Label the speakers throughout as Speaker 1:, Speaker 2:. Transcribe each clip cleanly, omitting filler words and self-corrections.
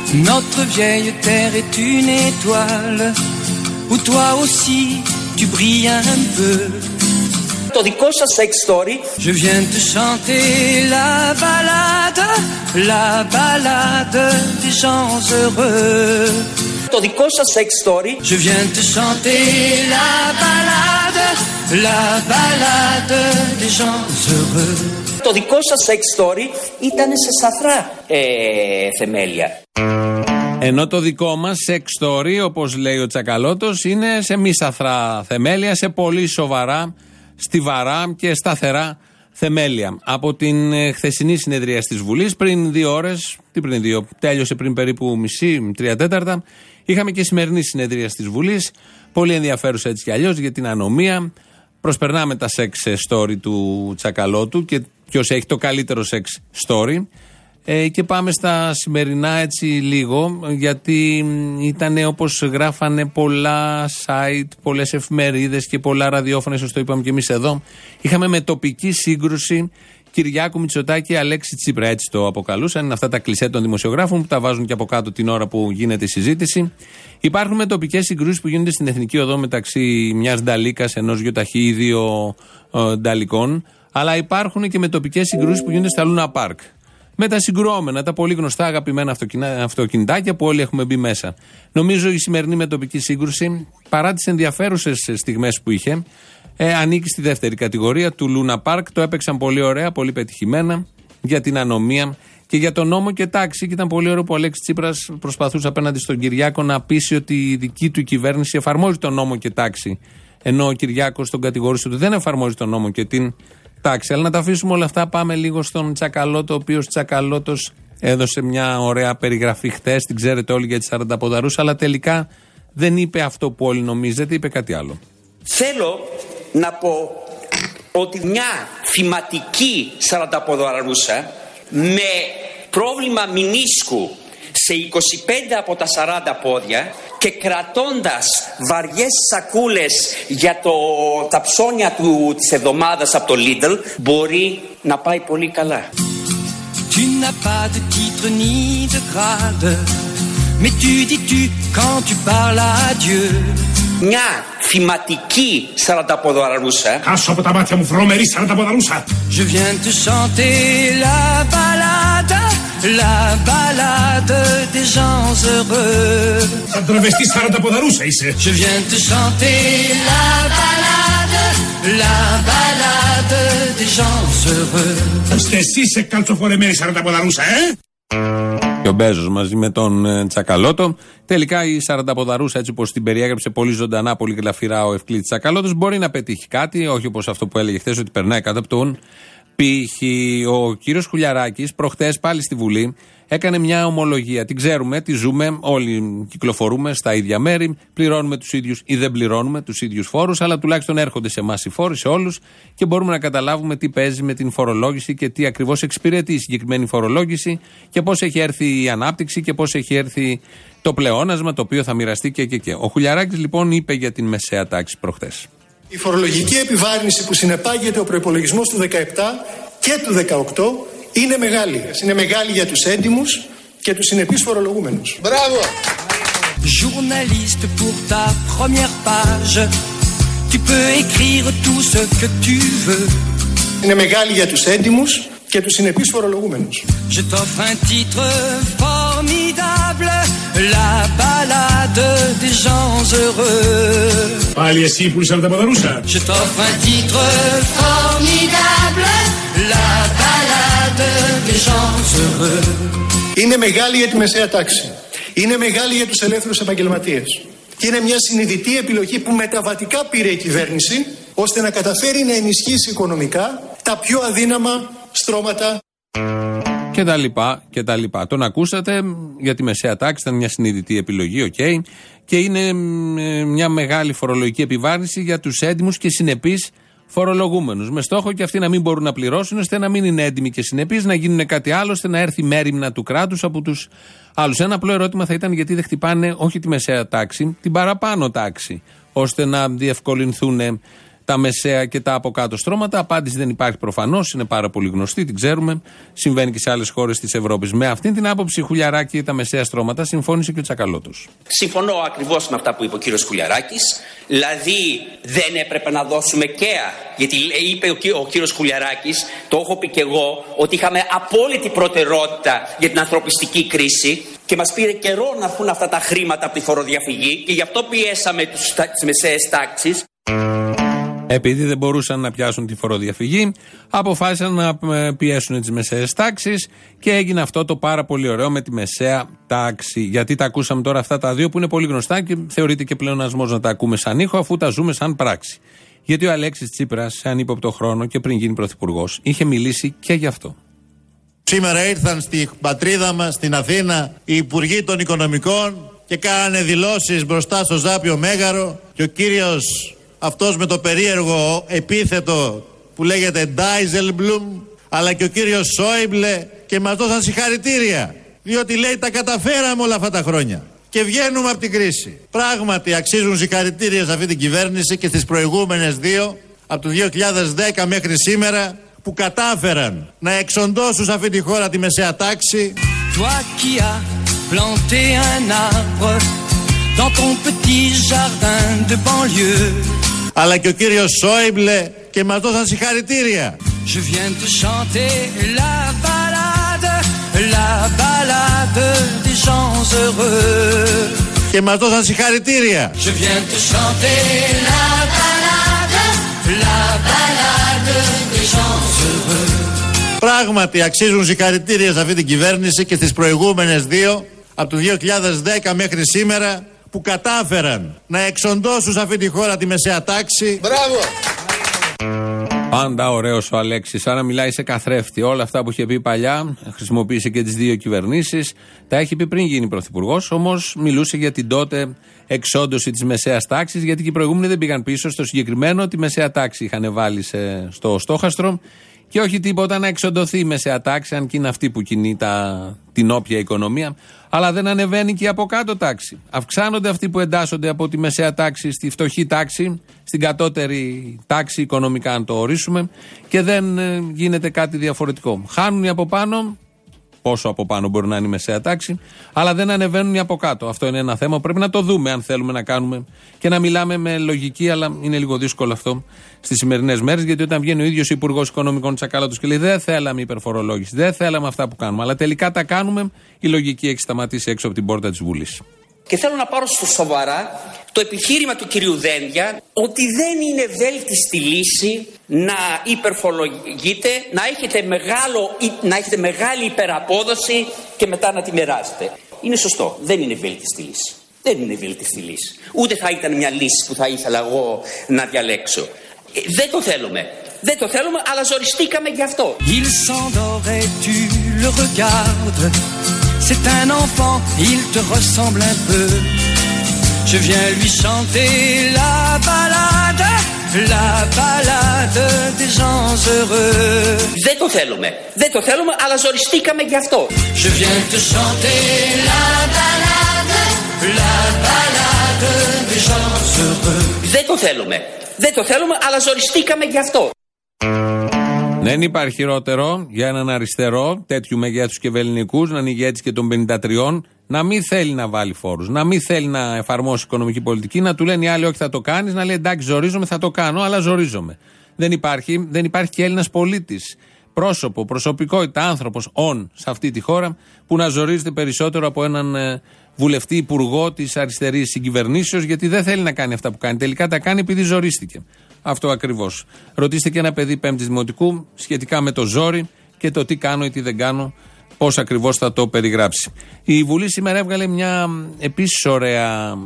Speaker 1: Notre vieille terre est une étoile où toi aussi tu brilles un peu.
Speaker 2: Το δικό σας sex story.
Speaker 1: Je viens de chanter la balade des gens heureux.
Speaker 2: Το δικό σας sex story.
Speaker 1: Je viens de chanter la balade des gens heureux.
Speaker 2: Το δικό σας sex story ήταν σε σαφρά θεμέλια.
Speaker 3: Ενώ το δικό μας sex story, όπως λέει ο Τσακαλώτος, είναι σε μη σαθρά θεμέλια, σε πολύ σοβαρά, στιβαρά και σταθερά θεμέλια. Από την χθεσινή συνεδρία της Βουλής, πριν 2 ώρες, τέλειωσε πριν περίπου μισή, 3/4, είχαμε και σημερινή συνεδρία της Βουλής, πολύ ενδιαφέρουσα έτσι κι αλλιώς για την ανομία. Προσπερνάμε τα sex story του Τσακαλώτου και ποιος έχει το καλύτερο sex story. Και πάμε στα σημερινά έτσι λίγο, γιατί ήταν όπως γράφανε πολλά site, πολλές εφημερίδες και πολλά ραδιόφωνα, ίσως το είπαμε και εμείς εδώ. Είχαμε με τοπική σύγκρουση Κυριάκου Μητσοτάκη, Αλέξη Τσίπρα, έτσι το αποκαλούσαν. Είναι αυτά τα κλισέ των δημοσιογράφων που τα βάζουν και από κάτω την ώρα που γίνεται η συζήτηση. Υπάρχουν με τοπικές συγκρούσεις που γίνονται στην Εθνική Οδό μεταξύ μιας νταλίκας, ενός γιοταχή ή 2 νταλικών, αλλά υπάρχουν και με τοπικές συγκρούσεις που γίνονται στα Λούνα Πάρκ. Με τα συγκρουόμενα, τα πολύ γνωστά αγαπημένα αυτοκινητάκια που όλοι έχουμε μπει μέσα. Νομίζω η σημερινή μετοπική σύγκρουση, παρά τις ενδιαφέρουσες στιγμές που είχε, ανήκει στη δεύτερη κατηγορία του Λούνα Πάρκ. Το έπαιξαν πολύ ωραία, πολύ πετυχημένα για την ανομία και για τον νόμο και τάξη. Και ήταν πολύ ωραίο που ο Αλέξης Τσίπρας προσπαθούσε απέναντι στον Κυριάκο να πείσει ότι η δική του κυβέρνηση εφαρμόζει τον νόμο και τάξη. Ενώ ο Κυριάκος τον κατηγορούσε ότι δεν εφαρμόζει τον νόμο και την τάξη. Αλλά να τα αφήσουμε όλα αυτά. Πάμε λίγο στον Τσακαλώτο, ο οποίος Τσακαλώτος έδωσε μια ωραία περιγραφή χτες. Την ξέρετε όλοι για τις 40 ποδαρούς, αλλά τελικά δεν είπε αυτό που όλοι νομίζετε, είπε κάτι άλλο.
Speaker 2: Θέλω να πω ότι μια θυματική 40 ποδαρούσα με πρόβλημα μηνίσκου σε 25 από τα 40 πόδια και κρατώντας βαριές σακούλες για τα ψώνια της εβδομάδας από το Lidl, μπορεί να πάει πολύ καλά.
Speaker 1: Tu n'as pas de titre ni de grade, mais tu dis tu quand tu parles à Dieu.
Speaker 2: Μια θυματική 40 ποδαρούσα.
Speaker 4: Κάσω από τα μάτια μου, βρωμερή 40 ποδαρούσα.
Speaker 1: Je viens de chanter la balade des gens heureux.
Speaker 4: Σαν τραβεστή 40 ποδαρούσα είσαι.
Speaker 1: Je viens de chanter la balade des gens heureux.
Speaker 4: Είστε εσείς σε καλτσοφορεμένη 40 ποδαρούσα,
Speaker 3: Και ο Μπέζος μαζί με τον Τσακαλώτο. Τελικά η 40 ποδαρούσα, έτσι όπως την περιέγραψε πολύ ζωντανά, πολύ γλαφυρά ο Ευκλήτης Τσακαλώτος, μπορεί να πετύχει κάτι, όχι όπως αυτό που έλεγε χθες ότι περνάει κάτω από τον πύχη. Ο κύριος Χουλιαράκης προχτές πάλι στη Βουλή έκανε μια ομολογία. Την ξέρουμε, τη ζούμε, όλοι κυκλοφορούμε στα ίδια μέρη, πληρώνουμε τους ίδιους ή δεν πληρώνουμε τους ίδιους φόρους, αλλά τουλάχιστον έρχονται σε εμάς οι φόροι, σε όλους, και μπορούμε να καταλάβουμε τι παίζει με την φορολόγηση και τι ακριβώς εξυπηρετεί η συγκεκριμένη φορολόγηση και πώς έχει έρθει η ανάπτυξη και πώς έχει έρθει το πλεόνασμα το οποίο θα μοιραστεί και. Ο Χουλιαράκης λοιπόν είπε για την μεσαία τάξη προχτές.
Speaker 5: Η φορολογική επιβάρυνση που συνεπάγεται ο προϋπολογισμός του 2017 και του 2018 είναι μεγάλη. Είναι μεγάλη για τους έντιμους και τους συνεπείς φορολογούμενους.
Speaker 2: Μπράβο!
Speaker 1: Journaliste pour ta première page, tu peux écrire tout ce que tu veux.
Speaker 5: Είναι μεγάλη για τους έντιμους και τους συνεπείς φορολογούμενους.
Speaker 1: Je t'offre un titre formidable, la balade des gens heureux.
Speaker 4: Πάλι εσύ που είσαι 40 ποδαρούσα.
Speaker 1: Je t'offre un titre formidable, la balade des gens heureux.
Speaker 5: Είναι μεγάλη για τη μεσαία τάξη. Είναι μεγάλη για τους ελεύθερους επαγγελματίες. Και είναι μια συνειδητή επιλογή που μεταβατικά πήρε η κυβέρνηση, ώστε να καταφέρει να ενισχύσει οικονομικά τα πιο αδύναμα στρώματα.
Speaker 3: Και τα λοιπά, και τα λοιπά. Τον ακούσατε, για τη μεσαία τάξη ήταν μια συνειδητή επιλογή, και είναι μια μεγάλη φορολογική επιβάρυνση για τους έντιμους και συνεπείς φορολογούμενους. Με στόχο και αυτοί να μην μπορούν να πληρώσουν, ώστε να μην είναι έντιμοι και συνεπείς, να γίνουν κάτι άλλο, ώστε να έρθει μέριμνα του κράτους από τους άλλους. Ένα απλό ερώτημα θα ήταν γιατί δεν χτυπάνε όχι τη μεσαία τάξη, την παραπάνω τάξη, ώστε να διευκολυνθούν τα μεσαία και τα από κάτω στρώματα. Απάντηση δεν υπάρχει προφανώς, είναι πάρα πολύ γνωστή, την ξέρουμε. Συμβαίνει και σε άλλες χώρες της Ευρώπης. Με αυτήν την άποψη, Χουλιαράκη, τα μεσαία στρώματα, συμφώνησε και ο Τσακαλώτος.
Speaker 2: Συμφωνώ ακριβώς με αυτά που είπε ο κύριος Χουλιαράκης. Δηλαδή δεν έπρεπε να δώσουμε καία. Γιατί είπε ο κύριος Χουλιαράκης, το έχω πει και εγώ, ότι είχαμε απόλυτη προτεραιότητα για την ανθρωπιστική κρίση και μας πήρε καιρό να έρθουν αυτά τα χρήματα από τη φοροδιαφυγή και γι' αυτό πιέσαμε τις μεσαίες τάξεις.
Speaker 3: Επειδή δεν μπορούσαν να πιάσουν τη φοροδιαφυγή, αποφάσισαν να πιέσουν τις μεσαίες τάξεις και έγινε αυτό το πάρα πολύ ωραίο με τη μεσαία τάξη. Γιατί τα ακούσαμε τώρα αυτά τα δύο που είναι πολύ γνωστά και θεωρείται και πλεονασμός να τα ακούμε σαν ήχο, αφού τα ζούμε σαν πράξη. Γιατί ο Αλέξης Τσίπρας, σε ανύποπτο χρόνο και πριν γίνει πρωθυπουργός, είχε μιλήσει και γι' αυτό.
Speaker 6: Σήμερα ήρθαν στην πατρίδα μας, στην Αθήνα, οι υπουργοί των οικονομικών και κάνανε δηλώσεις μπροστά στο Ζάπιο Μέγαρο και ο κύριος αυτός με το περίεργο επίθετο που λέγεται Ντάιζελμπλουμ, αλλά και ο κύριος Σόιμπλε, και μας δώσαν συγχαρητήρια, διότι λέει τα καταφέραμε όλα αυτά τα χρόνια και βγαίνουμε από την κρίση. Πράγματι αξίζουν συγχαρητήρια σε αυτή την κυβέρνηση και στις προηγούμενες δύο, από το 2010 μέχρι σήμερα, που κατάφεραν να εξοντώσουν σε αυτή τη χώρα τη μεσαία τάξη.
Speaker 1: Toi qui as planté un arbre dans ton petit jardin de banlieue.
Speaker 6: Αλλά και ο κύριος Σόιμπλε, και μας δώσαν συγχαρητήρια.
Speaker 1: Je viens de chanter la balade des gens heureux.
Speaker 6: Και μας δώσαν συγχαρητήρια.
Speaker 1: Je viens de chanter la balade des gens heureux.
Speaker 6: Πράγματι αξίζουν συγχαρητήρια σε αυτή την κυβέρνηση και στις προηγούμενες δύο, από το 2010 μέχρι σήμερα, που κατάφεραν να εξοντώσουν σε αυτή τη χώρα τη μεσαία τάξη.
Speaker 7: Μπράβο!
Speaker 3: Πάντα ωραίος ο Αλέξης, σαν να μιλάει σε καθρέφτη. Όλα αυτά που είχε πει παλιά, χρησιμοποίησε και τις δύο κυβερνήσεις, τα έχει πει πριν γίνει πρωθυπουργός, όμως μιλούσε για την τότε εξόντωση της μεσαίας τάξης, γιατί και οι προηγούμενοι δεν πήγαν πίσω στο συγκεκριμένο, τη μεσαία τάξη είχαν βάλει στο στόχαστρο. Και όχι τίποτα να εξοντωθεί η μεσαία τάξη, αν και είναι αυτή που κινεί την όποια οικονομία, αλλά δεν ανεβαίνει και η από κάτω τάξη. Αυξάνονται αυτοί που εντάσσονται από τη μεσαία τάξη στη φτωχή τάξη, στην κατώτερη τάξη οικονομικά, αν το ορίσουμε, και δεν γίνεται κάτι διαφορετικό. Χάνουν οι από πάνω, πόσο από πάνω μπορεί να είναι η μεσαία τάξη, αλλά δεν ανεβαίνουν οι από κάτω. Αυτό είναι ένα θέμα που πρέπει να το δούμε, αν θέλουμε να κάνουμε και να μιλάμε με λογική, αλλά είναι λίγο δύσκολο αυτό στις σημερινές μέρες, γιατί όταν βγαίνει ο ίδιος ο Υπουργός Οικονομικών Τσακαλώτος και λέει δεν θέλαμε υπερφορολόγηση, δεν θέλαμε αυτά που κάνουμε, αλλά τελικά τα κάνουμε, η λογική έχει σταματήσει έξω από την πόρτα της Βουλής.
Speaker 2: Και θέλω να πάρω στο σοβαρά το επιχείρημα του κυρίου Δένδια ότι δεν είναι βέλτιστη λύση να υπερφορολογείτε, να έχετε μεγάλη υπεραπόδοση και μετά να τη μοιράζετε. Είναι σωστό, δεν είναι βέλτιστη λύση. Δεν είναι βέλτιστη λύση. Ούτε θα ήταν μια λύση που θα ήθελα εγώ να διαλέξω. Δεν το θέλουμε. Δεν το θέλουμε, αλλά ζοριστήκαμε γι' αυτό.
Speaker 1: Il s'endort et tu le regardes. C'est un enfant, il te ressemble un peu. Je viens lui chanter la balade des gens heureux.
Speaker 2: Δεν το θέλουμε. Δεν το θέλουμε, αλλά ζοριστήκαμε γι' αυτό.
Speaker 1: Je viens te chanter la balade des gens heureux.
Speaker 2: Δεν το θέλουμε. Δεν το θέλουμε, αλλά ζοριστήκαμε γι' αυτό.
Speaker 3: Δεν υπάρχει χειρότερο για έναν αριστερό τέτοιου μεγέθους και βελληνικούς να είναι ηγέτης και των 53, να μην θέλει να βάλει φόρους, να μην θέλει να εφαρμόσει οικονομική πολιτική, να του λένε οι άλλοι όχι θα το κάνεις, να λέει εντάξει ζορίζομαι, θα το κάνω, αλλά ζορίζομαι. Δεν υπάρχει και Έλληνας πολίτης, πρόσωπο, προσωπικότητα, άνθρωπος, σε αυτή τη χώρα που να ζορίζεται περισσότερο από έναν βουλευτή υπουργό της αριστερής συγκυβερνήσεως, γιατί δεν θέλει να κάνει αυτά που κάνει. Τελικά τα κάνει επειδή ζορίστηκε. Αυτό ακριβώς. Ρωτήστε και ένα παιδί πέμπτης δημοτικού σχετικά με το ζόρι και το τι κάνω ή τι δεν κάνω, πώς ακριβώς θα το περιγράψει. Η Βουλή σήμερα έβγαλε μια επίσης ωραία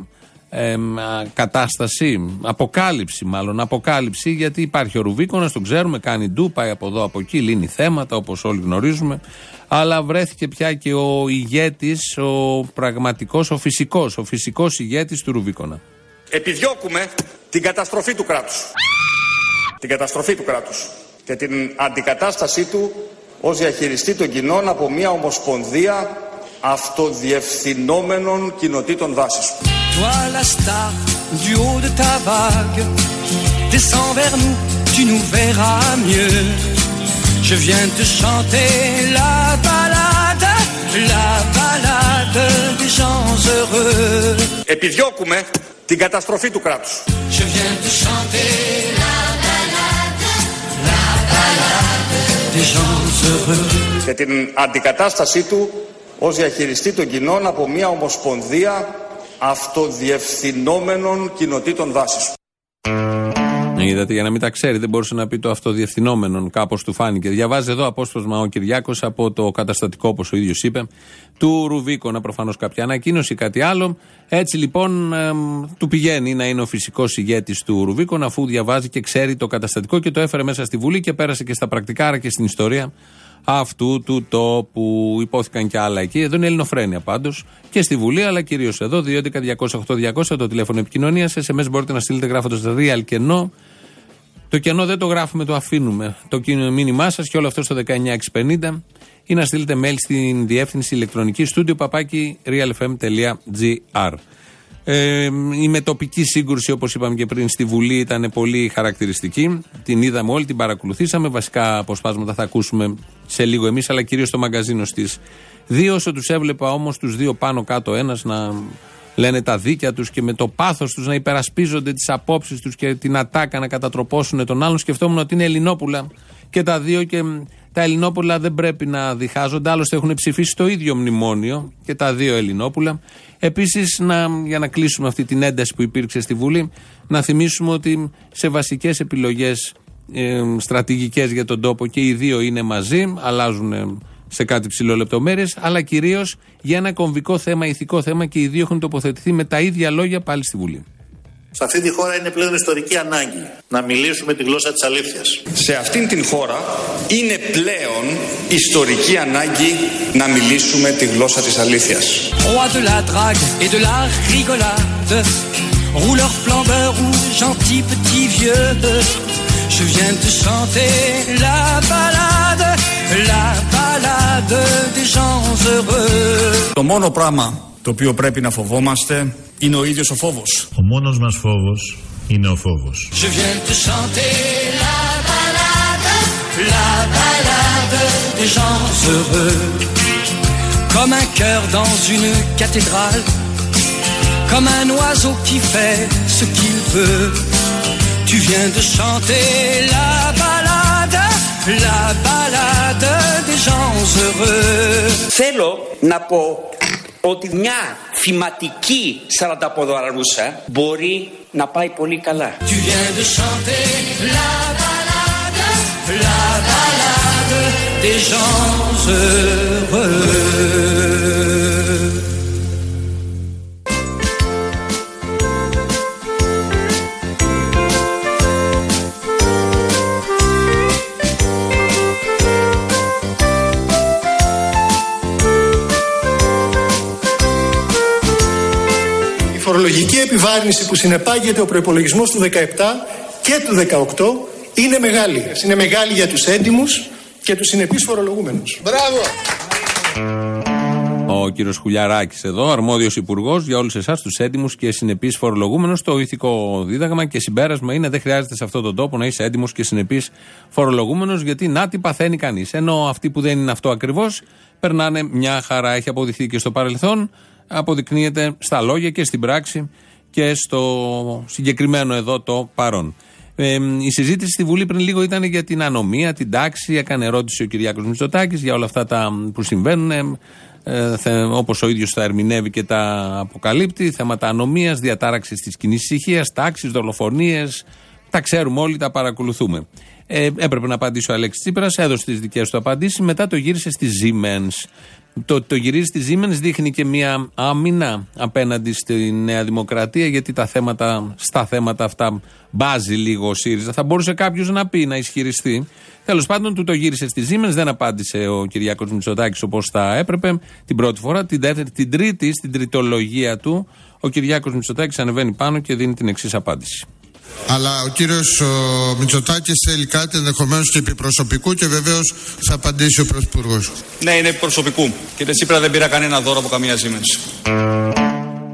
Speaker 3: αποκάλυψη, γιατί υπάρχει ο Ρουβίκονας, τον ξέρουμε, κάνει ντου, πάει από εδώ από εκεί, λύνει θέματα όπως όλοι γνωρίζουμε, αλλά βρέθηκε πια και ο ηγέτης, ο πραγματικός, ο φυσικός ηγέτης του Ρουβίκονα.
Speaker 8: Επιδιώκουμε την καταστροφή του κράτους. Την καταστροφή του κράτους και την αντικατάστασή του ως διαχειριστή των κοινών από μια ομοσπονδία αυτοδιευθυνόμενων κοινοτήτων βάσης.
Speaker 1: Toi la star du haut de ta vague, descends vers nous, tu nous verras mieux. Je viens te chanter la balade des gens heureux.
Speaker 8: Επιδιώκουμε την καταστροφή του κράτους.
Speaker 1: Je viens te chanter la balade des gens heureux.
Speaker 8: Και την αντικατάστασή του ως διαχειριστή των κοινών από μια ομοσπονδία αυτοδιευθυνόμενων κοινοτήτων βάσης.
Speaker 3: Είδατε, για να μην τα ξέρει, δεν μπορούσε να πει το αυτοδιευθυνόμενον, κάπως του φάνηκε. Διαβάζει εδώ απόσπασμα ο Κυριάκος από το καταστατικό, όπως ο ίδιος είπε, του Ρουβίκονα, προφανώς κάποια ανακοίνωση ή κάτι άλλο. Έτσι λοιπόν του πηγαίνει να είναι ο φυσικός ηγέτης του Ρουβίκονα, αφού διαβάζει και ξέρει το καταστατικό και το έφερε μέσα στη Βουλή και πέρασε και στα πρακτικά, άρα και στην ιστορία αυτού του τόπου. Υπόθηκαν και άλλα εκεί. Εδώ είναι ελληνοφρένεια πάντως και στη Βουλή, αλλά κυρίως εδώ. 2.11.208.200 το τηλέφωνο επικοινωνίας. SMS μπορείτε να στείλετε γράφοντας real κενό. Το κενό δεν το γράφουμε, το αφήνουμε. Το μήνυμά σας και όλο αυτό στο 19650 ή να στείλετε mail στην διεύθυνση ηλεκτρονική studio@realfm.gr. Η μετοπική σύγκρουση, όπως είπαμε και πριν, στη Βουλή ήταν πολύ χαρακτηριστική. Την είδαμε όλοι, την παρακολουθήσαμε. Βασικά αποσπάσματα θα ακούσουμε σε λίγο εμείς, αλλά κυρίως στο μαγκαζίνο στις 2. Όσο τους έβλεπα όμως τους δύο πάνω κάτω, ένας να λένε τα δίκια τους και με το πάθος τους να υπερασπίζονται τις απόψεις τους και την ατάκα να κατατροπώσουν τον άλλον, σκεφτόμουν ότι είναι Ελληνόπουλα και τα δύο, και τα Ελληνόπουλα δεν πρέπει να διχάζονται. Άλλωστε έχουν ψηφίσει το ίδιο μνημόνιο και τα δύο Ελληνόπουλα. Επίσης, για να κλείσουμε αυτή την ένταση που υπήρξε στη Βουλή, να θυμίσουμε ότι σε βασικές επιλογές στρατηγικές για τον τόπο και οι δύο είναι μαζί, αλλάζουν σε κάτι ψηλό λεπτομέρειες, αλλά κυρίως για ένα κομβικό θέμα, ηθικό θέμα, και οι δύο έχουν τοποθετηθεί με τα ίδια λόγια πάλι στη Βουλή.
Speaker 6: Σε αυτή τη χώρα είναι πλέον ιστορική ανάγκη να μιλήσουμε τη γλώσσα της αλήθειας.
Speaker 8: Σε αυτήν την χώρα είναι πλέον ιστορική ανάγκη να μιλήσουμε τη γλώσσα της αλήθειας.
Speaker 1: Roi de la drague et de la rigolade, rouleur flambeur ou gentil petit vieux, je viens te chanter la balade des gens heureux.
Speaker 8: Το μόνο πράγμα το οποίο πρέπει να φοβόμαστε είναι ο ίδιος ο φόβος.
Speaker 6: Ο μόνος μας φόβος είναι ο φόβος.
Speaker 1: Je viens te chanter la balade des gens heureux. Comme un cœur dans une cathédrale, comme un oiseau qui fait ce qu'il veut. Tu viens de chanter la balade des gens heureux.
Speaker 2: Θέλω να πω ότι μια θυματική σαρανταποδαρούσα μπορεί να πάει πολύ καλά.
Speaker 1: Tu viens de chanter la balade des gens heureux.
Speaker 5: Η φορολογική επιβάρυνση που συνεπάγεται ο προϋπολογισμός του 2017 και του 2018 είναι μεγάλη. Είναι μεγάλη για τους έντιμους και τους συνεπείς φορολογούμενους.
Speaker 7: Μπράβο!
Speaker 3: Ο κύριος Χουλιαράκης εδώ, αρμόδιος υπουργός για όλους εσάς τους έντιμους και συνεπείς φορολογούμενους. Το ηθικό δίδαγμα και συμπέρασμα είναι: δεν χρειάζεται σε αυτόν τον τόπο να είσαι έντιμος και συνεπείς φορολογούμενος, γιατί να τι παθαίνει κανείς. Ενώ αυτοί που δεν είναι αυτό ακριβώς περνάνε μια χαρά. Έχει αποδειχθεί και στο παρελθόν, αποδεικνύεται στα λόγια και στην πράξη και στο συγκεκριμένο εδώ το παρόν. Η συζήτηση στη Βουλή πριν λίγο ήταν για την ανομία, την τάξη. Έκανε ερώτηση ο Κυριάκος Μητσοτάκης για όλα αυτά που συμβαίνουν, όπως ο ίδιος τα ερμηνεύει και τα αποκαλύπτει. Θέματα ανομίας, διατάραξης της κοινής ησυχίας, τάξης, δολοφονίες. Τα ξέρουμε όλοι, τα παρακολουθούμε. Έπρεπε να απαντήσει ο Αλέξης Τσίπρας, έδωσε τις δικές του απαντήσεις, μετά το γύρισε στη Siemens. Το γυρίζει στη Siemens δείχνει και μια άμυνα απέναντι στη Νέα Δημοκρατία, γιατί στα θέματα αυτά μπάζει λίγο ο ΣΥΡΙΖΑ. Θα μπορούσε κάποιος να πει, να ισχυριστεί. Τέλος πάντων, του το γύρισε στη Siemens, δεν απάντησε ο Κυριάκος Μητσοτάκης όπως θα έπρεπε την πρώτη φορά. Την δεύτερη, την τρίτη, στην τριτολογία του, ο Κυριάκος Μητσοτάκης ανεβαίνει πάνω και δίνει την εξής απάντηση.
Speaker 7: Αλλά ο κύριος Μητσοτάκης θέλει κάτι ενδεχομένως και επιπροσωπικού και βεβαίως θα απαντήσει ο Πρωθυπουργός.
Speaker 8: Ναι, είναι επιπροσωπικού. Κύριε Τσίπρα, δεν πήρα κανένα δώρο από καμία Siemens.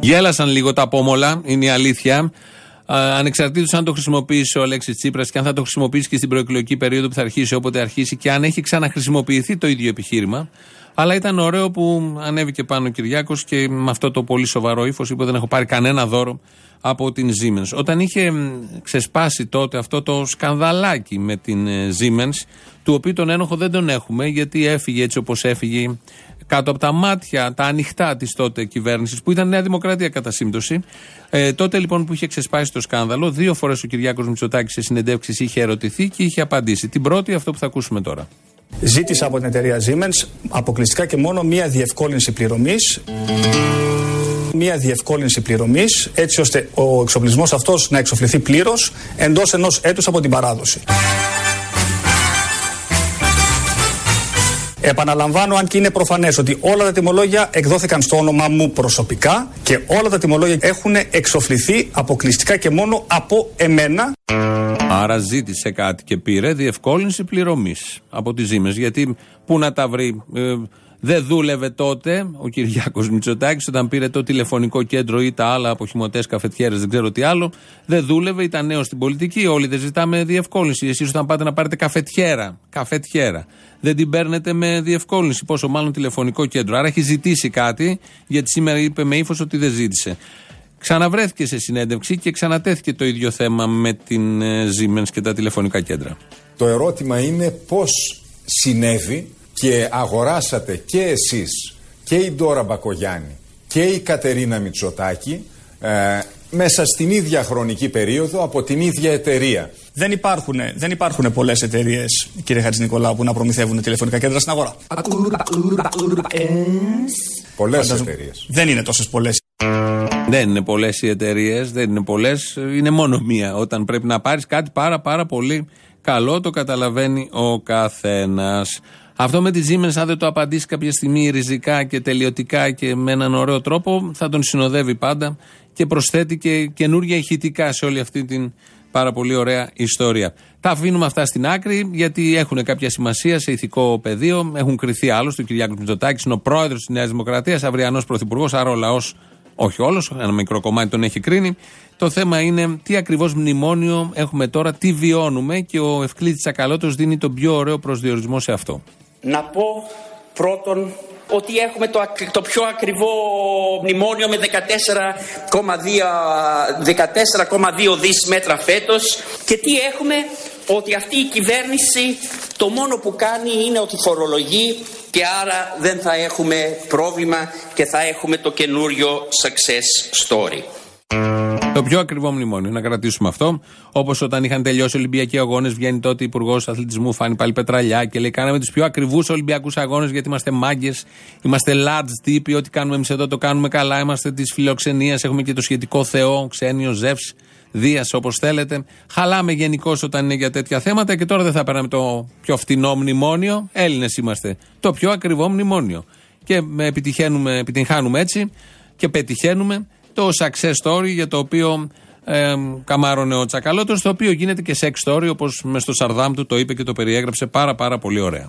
Speaker 3: Γέλασαν λίγο τα πόμολα, είναι η αλήθεια. Ανεξαρτήτως αν το χρησιμοποιήσει ο Αλέξης Τσίπρας και αν θα το χρησιμοποιήσει και στην προεκλογική περίοδο που θα αρχίσει όποτε αρχίσει και αν έχει ξαναχρησιμοποιηθεί το ίδιο επιχείρημα. Αλλά ήταν ωραίο που ανέβηκε πάνω ο Κυριάκος και με αυτό το πολύ σοβαρό ύφος είπε: δεν έχω πάρει κανένα δώρο από την Siemens. Όταν είχε ξεσπάσει τότε αυτό το σκανδαλάκι με την Siemens, του οποίου τον ένοχο δεν τον έχουμε, γιατί έφυγε έτσι όπως έφυγε, κάτω από τα μάτια, τα ανοιχτά της τότε κυβέρνησης, που ήταν Νέα Δημοκρατία κατά σύμπτωση. Τότε λοιπόν που είχε ξεσπάσει το σκάνδαλο, 2 φορές ο Κυριάκος Μητσοτάκης σε συνεντεύξεις είχε ερωτηθεί και είχε απαντήσει. Την πρώτη, αυτό που θα ακούσουμε τώρα.
Speaker 9: Ζήτησα από την εταιρεία Siemens αποκλειστικά και μόνο μία διευκόλυνση πληρωμής. Μία διευκόλυνση πληρωμής, έτσι ώστε ο εξοπλισμός αυτός να εξοφληθεί πλήρως εντός ενός έτους από την παράδοση. Επαναλαμβάνω, αν και είναι προφανές, ότι όλα τα τιμολόγια εκδόθηκαν στο όνομά μου προσωπικά και όλα τα τιμολόγια έχουν εξοφληθεί αποκλειστικά και μόνο από εμένα.
Speaker 3: Άρα ζήτησε κάτι και πήρε διευκόλυνση πληρωμής από τη Siemens. Γιατί πού να τα βρει, δεν δούλευε τότε ο Κυριάκος Μητσοτάκης όταν πήρε το τηλεφωνικό κέντρο ή τα άλλα αποχημωτές, καφετιέρες, δεν ξέρω τι άλλο. Δεν δούλευε, ήταν νέος στην πολιτική. Όλοι δεν ζητάμε διευκόλυνση. Εσείς όταν πάτε να πάρετε καφετιέρα, δεν την παίρνετε με διευκόλυνση. Πόσο μάλλον τηλεφωνικό κέντρο. Άρα έχει ζητήσει κάτι, γιατί σήμερα είπε με ύφος ότι δεν ζήτησε. Ξαναβρέθηκε σε συνέντευξη και ξανατέθηκε το ίδιο θέμα με την Siemens και τα τηλεφωνικά κέντρα.
Speaker 10: Το ερώτημα είναι πώς συνέβη και αγοράσατε και εσείς και η Ντόρα Μπακογιάννη και η Κατερίνα Μητσοτάκη μέσα στην ίδια χρονική περίοδο από την ίδια εταιρεία.
Speaker 9: Δεν υπάρχουν πολλές εταιρείες, κύριε Χατζηνικολάου, που να προμηθεύουν τηλεφωνικά κέντρα στην αγορά.
Speaker 10: Πολλές εταιρείες.
Speaker 9: Δεν είναι τόσες πολλές.
Speaker 3: Δεν είναι πολλές οι εταιρείες, δεν είναι πολλές, είναι μόνο μία. Όταν πρέπει να πάρεις κάτι πάρα πολύ καλό, το καταλαβαίνει ο καθένας. Αυτό με τη Siemens, αν δεν το απαντήσει κάποια στιγμή ριζικά και τελειωτικά και με έναν ωραίο τρόπο, θα τον συνοδεύει πάντα και προσθέτει και καινούργια ηχητικά σε όλη αυτή την πάρα πολύ ωραία ιστορία. Τα αφήνουμε αυτά στην άκρη, γιατί έχουν κάποια σημασία σε ηθικό πεδίο. Έχουν κριθεί άλλωστε. Ο Κυριάκος Μητσοτάκης είναι ο πρόεδρος της Νέας Δημοκρατίας, αυριανός πρωθυπουργός, άρα ο λαός, όχι όλος, ένα μικρό κομμάτι τον έχει κρίνει. Το θέμα είναι τι ακριβώς μνημόνιο έχουμε τώρα, τι βιώνουμε, και ο Ευκλήτης Τσακαλώτος δίνει τον πιο ωραίο προσδιορισμό σε αυτό.
Speaker 2: Να πω πρώτον ότι έχουμε το πιο ακριβό μνημόνιο με 14,2 δις μέτρα φέτος, και τι έχουμε, ότι αυτή η κυβέρνηση το μόνο που κάνει είναι ότι φορολογεί, και άρα δεν θα έχουμε πρόβλημα και θα έχουμε το καινούριο success story.
Speaker 3: Το πιο ακριβό μνημόνιο, να κρατήσουμε αυτό. Όπως όταν είχαν τελειώσει οι Ολυμπιακοί Αγώνες, βγαίνει τότε Υπουργός Αθλητισμού Φάνη Παλιπετραλιά και λέει: κάναμε τους πιο ακριβούς Ολυμπιακούς Αγώνες γιατί είμαστε μάγκες, είμαστε large τύποι. Ό,τι κάνουμε εμείς εδώ το κάνουμε καλά. Είμαστε της φιλοξενίας, έχουμε και το σχετικό Θεό, ξένιο, Ζεύς, Δίας, όπως θέλετε. Χαλάμε γενικώς όταν είναι για τέτοια θέματα, και τώρα δεν θα παίρναμε το πιο φτηνό μνημόνιο. Έλληνες είμαστε. Το πιο ακριβό μνημόνιο. Και επιτυγχάνουμε έτσι και πετυχαίνουμε το success story, για το οποίο καμάρωνε ο Τσακαλώτος, το οποίο γίνεται και sex story, όπως μες στο Σαρδάμ του το είπε και το περιέγραψε πάρα πολύ ωραία.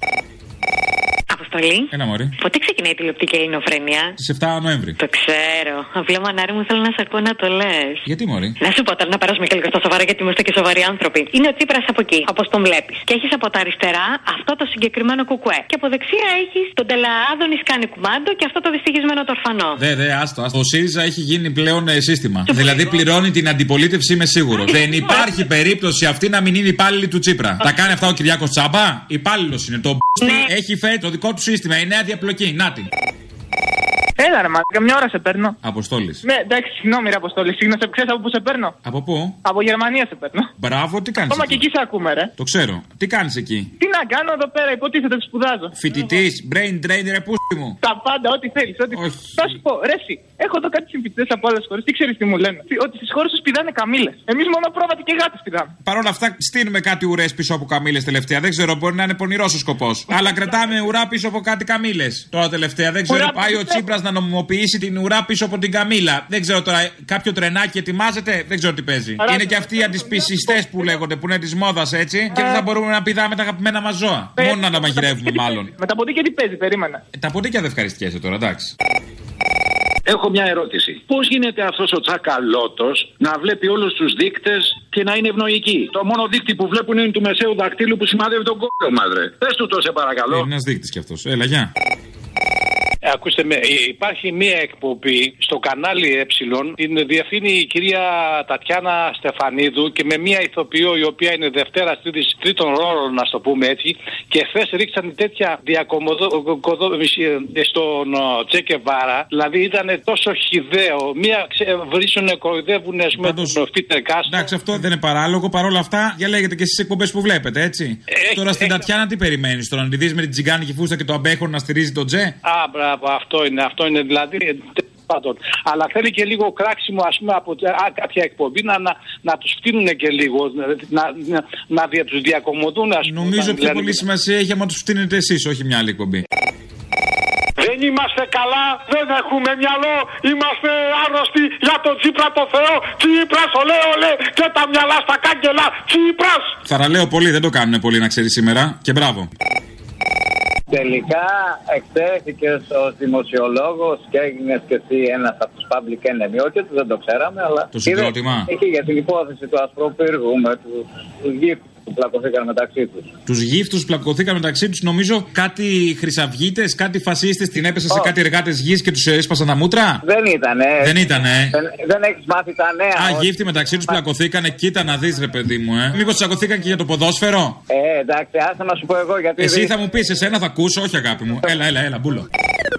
Speaker 11: Αποστολή.
Speaker 12: Ένα μωρή.
Speaker 11: Πότε ξεκινάει η τηλεοπτική ελληνοφρένεια?
Speaker 12: Στις 7 Νοέμβρη.
Speaker 11: Το ξέρω. Απλά μανάρι μου, θέλω να σε ακούω να το λες.
Speaker 12: Γιατί μωρή?
Speaker 11: Να σου πω τώρα, να περάσουμε και λίγο στα σοβαρά, γιατί είμαστε και σοβαροί άνθρωποι. Είναι ο Τσίπρας από εκεί, όπως τον βλέπεις. Και έχεις από τα αριστερά αυτό το συγκεκριμένο κουκουέ. Και από δεξιά έχεις τον Τελεάδωνη κάνει κουμάντο και αυτό το δυστυχισμένο το Ορφανό.
Speaker 12: Άστο. Ο ΣΥΡΙΖΑ έχει γίνει πλέον σύστημα. Δηλαδή πληρώνει την αντιπολίτευση, είμαι σίγουρο. Δεν υπάρχει περίπτωση αυτή να μην είναι υπάλληλη του Τσίπρα. Τα κάνει αυτά ο Κυριάκος Τσάμπα. Υπάλληλος είναι. Το έχει φέρει το δικό του σύστημα. Η νέα διαπλοκή. Νάτι.
Speaker 13: Έλα ρε μαλάκα, μια ώρα σε παίρνω.
Speaker 12: Αποστόλης.
Speaker 13: Ναι, εντάξει, συγγνώμη ρε Αποστόλη. Συγγνώμη, ξέρεις από πού σε παίρνω?
Speaker 12: Από πού?
Speaker 13: Από Γερμανία σε παίρνω.
Speaker 12: Μπράβο, τι κάνεις?
Speaker 13: Ακόμα και εκεί σε ακούμε, ρε.
Speaker 12: Το ξέρω. Τι κάνεις εκεί?
Speaker 13: Τι να κάνω εδώ πέρα, υποτίθεται ότι σπουδάζω.
Speaker 12: Φοιτητής, brain drain, ρε πούστη μου.
Speaker 13: Τα πάντα, ό,τι θέλεις. Θα σου πω, ρε εσύ, έχω εδώ κάτι συμφοιτητές από άλλες χώρες. Τι ξέρεις τι μου λένε? Ότι στις χώρες τους πηδάνε καμήλες. Εμείς μόνο πρόβατοι και γάτες πηδάμε.
Speaker 12: Παρ' όλα αυτά, στείλουμε κάτι ουρές πίσω από καμήλες τελευταία. Δεν ξέρω, μπορεί να είναι πονηρός ο σκοπός. Αλλά κρατάμε ουρά πίσω από κάτι καμήλες. Τώρα τελευταία, δεν ξέρω, πάει ο Τσίπρας να νομιμοποιήσει την ουρά πίσω από την καμήλα. Δεν ξέρω τώρα, κάποιο τρενάκι ετοιμάζεται, δεν ξέρω τι παίζει. Είναι και αυτοί οι αντισπισιστές που λέγονται, που είναι της μόδας έτσι, και δεν θα μπορούμε να πηδάμε τα αγαπημένα μας ζώα. Μόνο να τα μαγειρεύουμε, μάλλον.
Speaker 13: Με τα ποντίκια τι παίζει, περίμενα.
Speaker 12: Τα ποντίκια δεν ευχαριστιέσαι τώρα, εντάξει.
Speaker 14: Έχω μια ερώτηση. Πώς γίνεται αυτός ο Τσακαλώτος να βλέπει όλους τους δείκτες και να είναι ευνοϊκοί? Το μόνο δείκτη που βλέπουν είναι του μεσαίου δακτύλου που σημαδεύει τον κόλλο, μάδρε. Πες του το, σε παρακαλώ.
Speaker 12: Είναι ένας δείκτης κι αυτός. Έλα, γεια.
Speaker 15: Ακούστε με, υπάρχει μία εκπομπή στο κανάλι Ε, την διευθύνει η κυρία Τατιάνα Στεφανίδου και με μία ηθοποιό η οποία είναι Δευτέρα τρίτων ρόλων, να το πούμε έτσι, και χθες ρίξαν τέτοια διακομωδόμηση στον Τσεκεβάρα, δηλαδή ήταν τόσο χυδαίο. Μία βρίσουνε, κοροϊδεύουνε με τον Φίτερ Κάστρο.
Speaker 12: Εντάξει, αυτό δεν είναι παράλογο, παρόλα αυτά διαλέγετε και στις εκπομπές που βλέπετε, έτσι. Τώρα στην Τατιάνα τι περιμένεις, τώρα να τη δεις με την τσιγκάνικη φούστα και το αμπέχον να στηρίζει τον Τζε?
Speaker 15: Μπράβο, αυτό είναι δηλαδή. Αλλά θέλει και λίγο κράξιμο, ας πούμε, από κάποια εκπομπή να τους φτύνουν και λίγο, να τους διακομωδούν, ας πούμε.
Speaker 12: Νομίζω πιο πολύ σημασία έχει άμα τους φτύνετε εσείς, όχι μια άλλη εκπομπή.
Speaker 16: Δεν είμαστε καλά, δεν έχουμε μυαλό, είμαστε άρρωστοι για τον Τσίπρα το Θεό. Τσίπρας, ολέ, ολέ, και τα μυαλά στα κάγκελα. Τσίπρας!
Speaker 12: Θαραλέω πολύ, δεν το κάνουν πολύ να ξέρει σήμερα, και μπράβο.
Speaker 17: Τελικά εκτέθηκε ως δημοσιολόγος και έγινες και εσύ ένας από τους public enemy. Όχι ότι δεν το ξέραμε, αλλά
Speaker 12: το συγκρότημα
Speaker 17: είχε για την υπόθεση του Ασπροπύργου με τους γύφτους που πλακωθήκαν μεταξύ τους.
Speaker 12: Τους γύφτους που πλακωθήκαν μεταξύ τους, νομίζω κάτι χρυσαυγίτες, κάτι φασίστες την έπεσαν σε κάτι εργάτες γης και τους έσπασαν τα μούτρα.
Speaker 17: Δεν ήτανε. Δεν έχεις μάθει τα νέα.
Speaker 12: Γύφτοι μεταξύ τους πλακωθήκανε, κοίτα να δεις ρε παιδί μου, Μήπως τσακωθήκαν και για το ποδόσφαιρο?
Speaker 17: Εντάξει, άσε να σου πω εγώ γιατί.
Speaker 12: Εσύ θα μου πεις, εσένα θα ακούσω, όχι αγάπη μου. Έλα, μπούλο.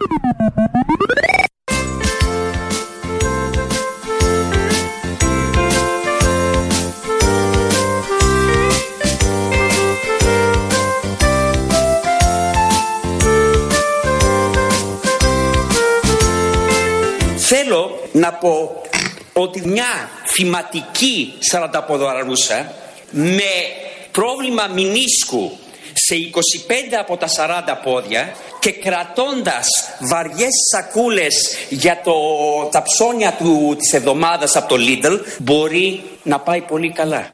Speaker 2: Θέλω να πω ότι μια θυματική σαρανταποδαρούσα με πρόβλημα μηνίσκου σε 25 από τα 40 πόδια και κρατώντας βαριές σακούλες για τα ψώνια της εβδομάδας από το Lidl μπορεί να πάει πολύ καλά.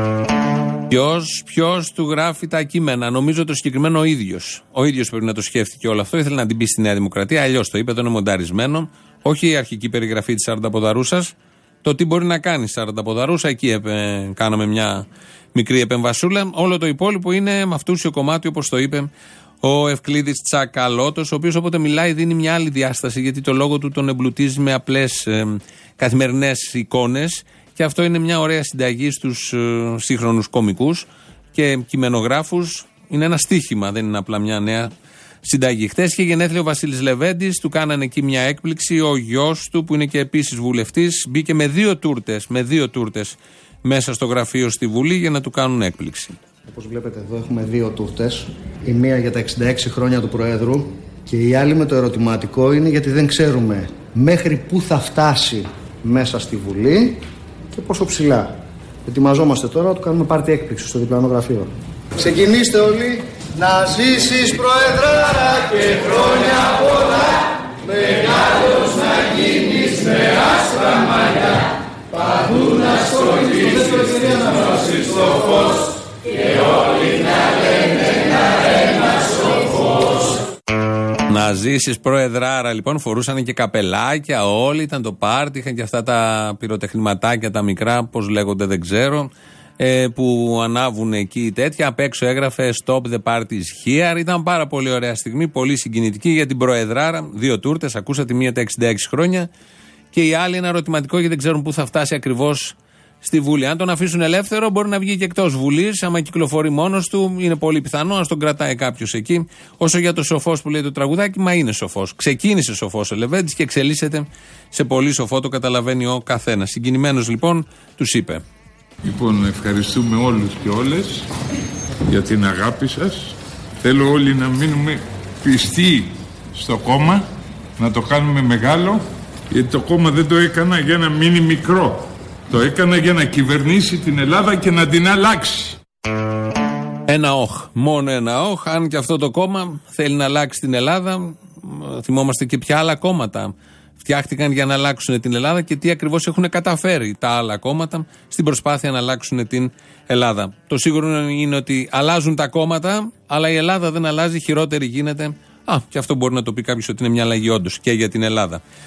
Speaker 3: Ποιος του γράφει τα κείμενα? Νομίζω το συγκεκριμένο ο ίδιος. Ο ίδιος πρέπει να το σκέφτηκε όλο αυτό. Ήθελε να την πει στη Νέα Δημοκρατία. Αλλιώς το είπε, το είναι μονταρισμένο. Όχι η αρχική περιγραφή της Σαρανταποδαρούσας. Το τι μπορεί να κάνει η Σαρανταποδαρούσα. Εκεί κάναμε μια μικρή επεμβασούλα. Όλο το υπόλοιπο είναι με αυτούσιο κομμάτι, όπως το είπε ο Ευκλήδης Τσακαλώτος, ο οποίος όποτε μιλάει δίνει μια άλλη διάσταση, γιατί το λόγο του τον εμπλουτίζει με απλές καθημερινές εικόνες. Και αυτό είναι μια ωραία συνταγή στους σύγχρονους κομικούς και κειμενογράφους. Είναι ένα στίχημα, δεν είναι απλά μια νέα συνταγή. Χθες είχε γενέθλια ο Βασίλης Λεβέντης, του κάνανε εκεί μια έκπληξη. Ο γιος του, που είναι και επίσης βουλευτής, μπήκε με δύο τούρτες μέσα στο γραφείο στη Βουλή για να του κάνουν έκπληξη.
Speaker 18: Όπως βλέπετε εδώ έχουμε δύο τούρτες. Η μία για τα 66 χρόνια του Προέδρου και η άλλη με το ερωτηματικό είναι γιατί δεν ξέρουμε μέχρι πού θα φτάσει μέσα στη Βουλή και πόσο ψηλά. Ετοιμαζόμαστε τώρα να του κάνουμε πάρτι έκπληξη στο διπλανό γραφείο. Ξεκινήστε όλοι. Να ζήσεις Προεδράρα και χρόνια πολλά, μεγάλος να γίνεις με άσπρα μαλλιά, παντού να σκοτήσεις, να δώσεις το φως και όλοι να λένε ένα σοφός.
Speaker 3: Να ζήσεις Προεδράρα, λοιπόν, φορούσαν και καπελάκια όλοι, ήταν το πάρτι, είχαν και αυτά τα πυροτεχνηματάκια τα μικρά, πώς λέγονται δεν ξέρω, που ανάβουν εκεί τέτοια. Απ' έξω έγραφε Stop the parties here. Ήταν πάρα πολύ ωραία στιγμή, πολύ συγκινητική για την Προεδράρα. Δύο τούρτες, ακούσατε, μία τα 66 χρόνια και η άλλη ένα ερωτηματικό γιατί δεν ξέρουν πού θα φτάσει ακριβώς στη Βουλή. Αν τον αφήσουν ελεύθερο, μπορεί να βγει και εκτός Βουλής. Άμα κυκλοφορεί μόνος του, είναι πολύ πιθανό να τον κρατάει κάποιος εκεί. Όσο για το σοφός που λέει το τραγουδάκι, μα είναι σοφός. Ξεκίνησε σοφός ο Λεβέντης και εξελίσσεται σε πολύ σοφό, το καταλαβαίνει ο καθένας. Συγκινημένος λοιπόν, τους είπε.
Speaker 19: Λοιπόν, ευχαριστούμε όλους και όλες για την αγάπη σας. Θέλω όλοι να μείνουμε πιστοί στο κόμμα, να το κάνουμε μεγάλο, γιατί το κόμμα δεν το έκανα για να μείνει μικρό. Το έκανα για να κυβερνήσει την Ελλάδα και να την αλλάξει.
Speaker 3: Ένα όχ, μόνο ένα όχ. Αν και αυτό το κόμμα θέλει να αλλάξει την Ελλάδα, θυμόμαστε και ποια άλλα κόμματα φτιάχτηκαν για να αλλάξουν την Ελλάδα και τι ακριβώς έχουν καταφέρει τα άλλα κόμματα στην προσπάθεια να αλλάξουν την Ελλάδα. Το σίγουρο είναι ότι αλλάζουν τα κόμματα, αλλά η Ελλάδα δεν αλλάζει, χειρότερη γίνεται. Και αυτό μπορεί να το πει κάποιος ότι είναι μια αλλαγή όντως και για την Ελλάδα.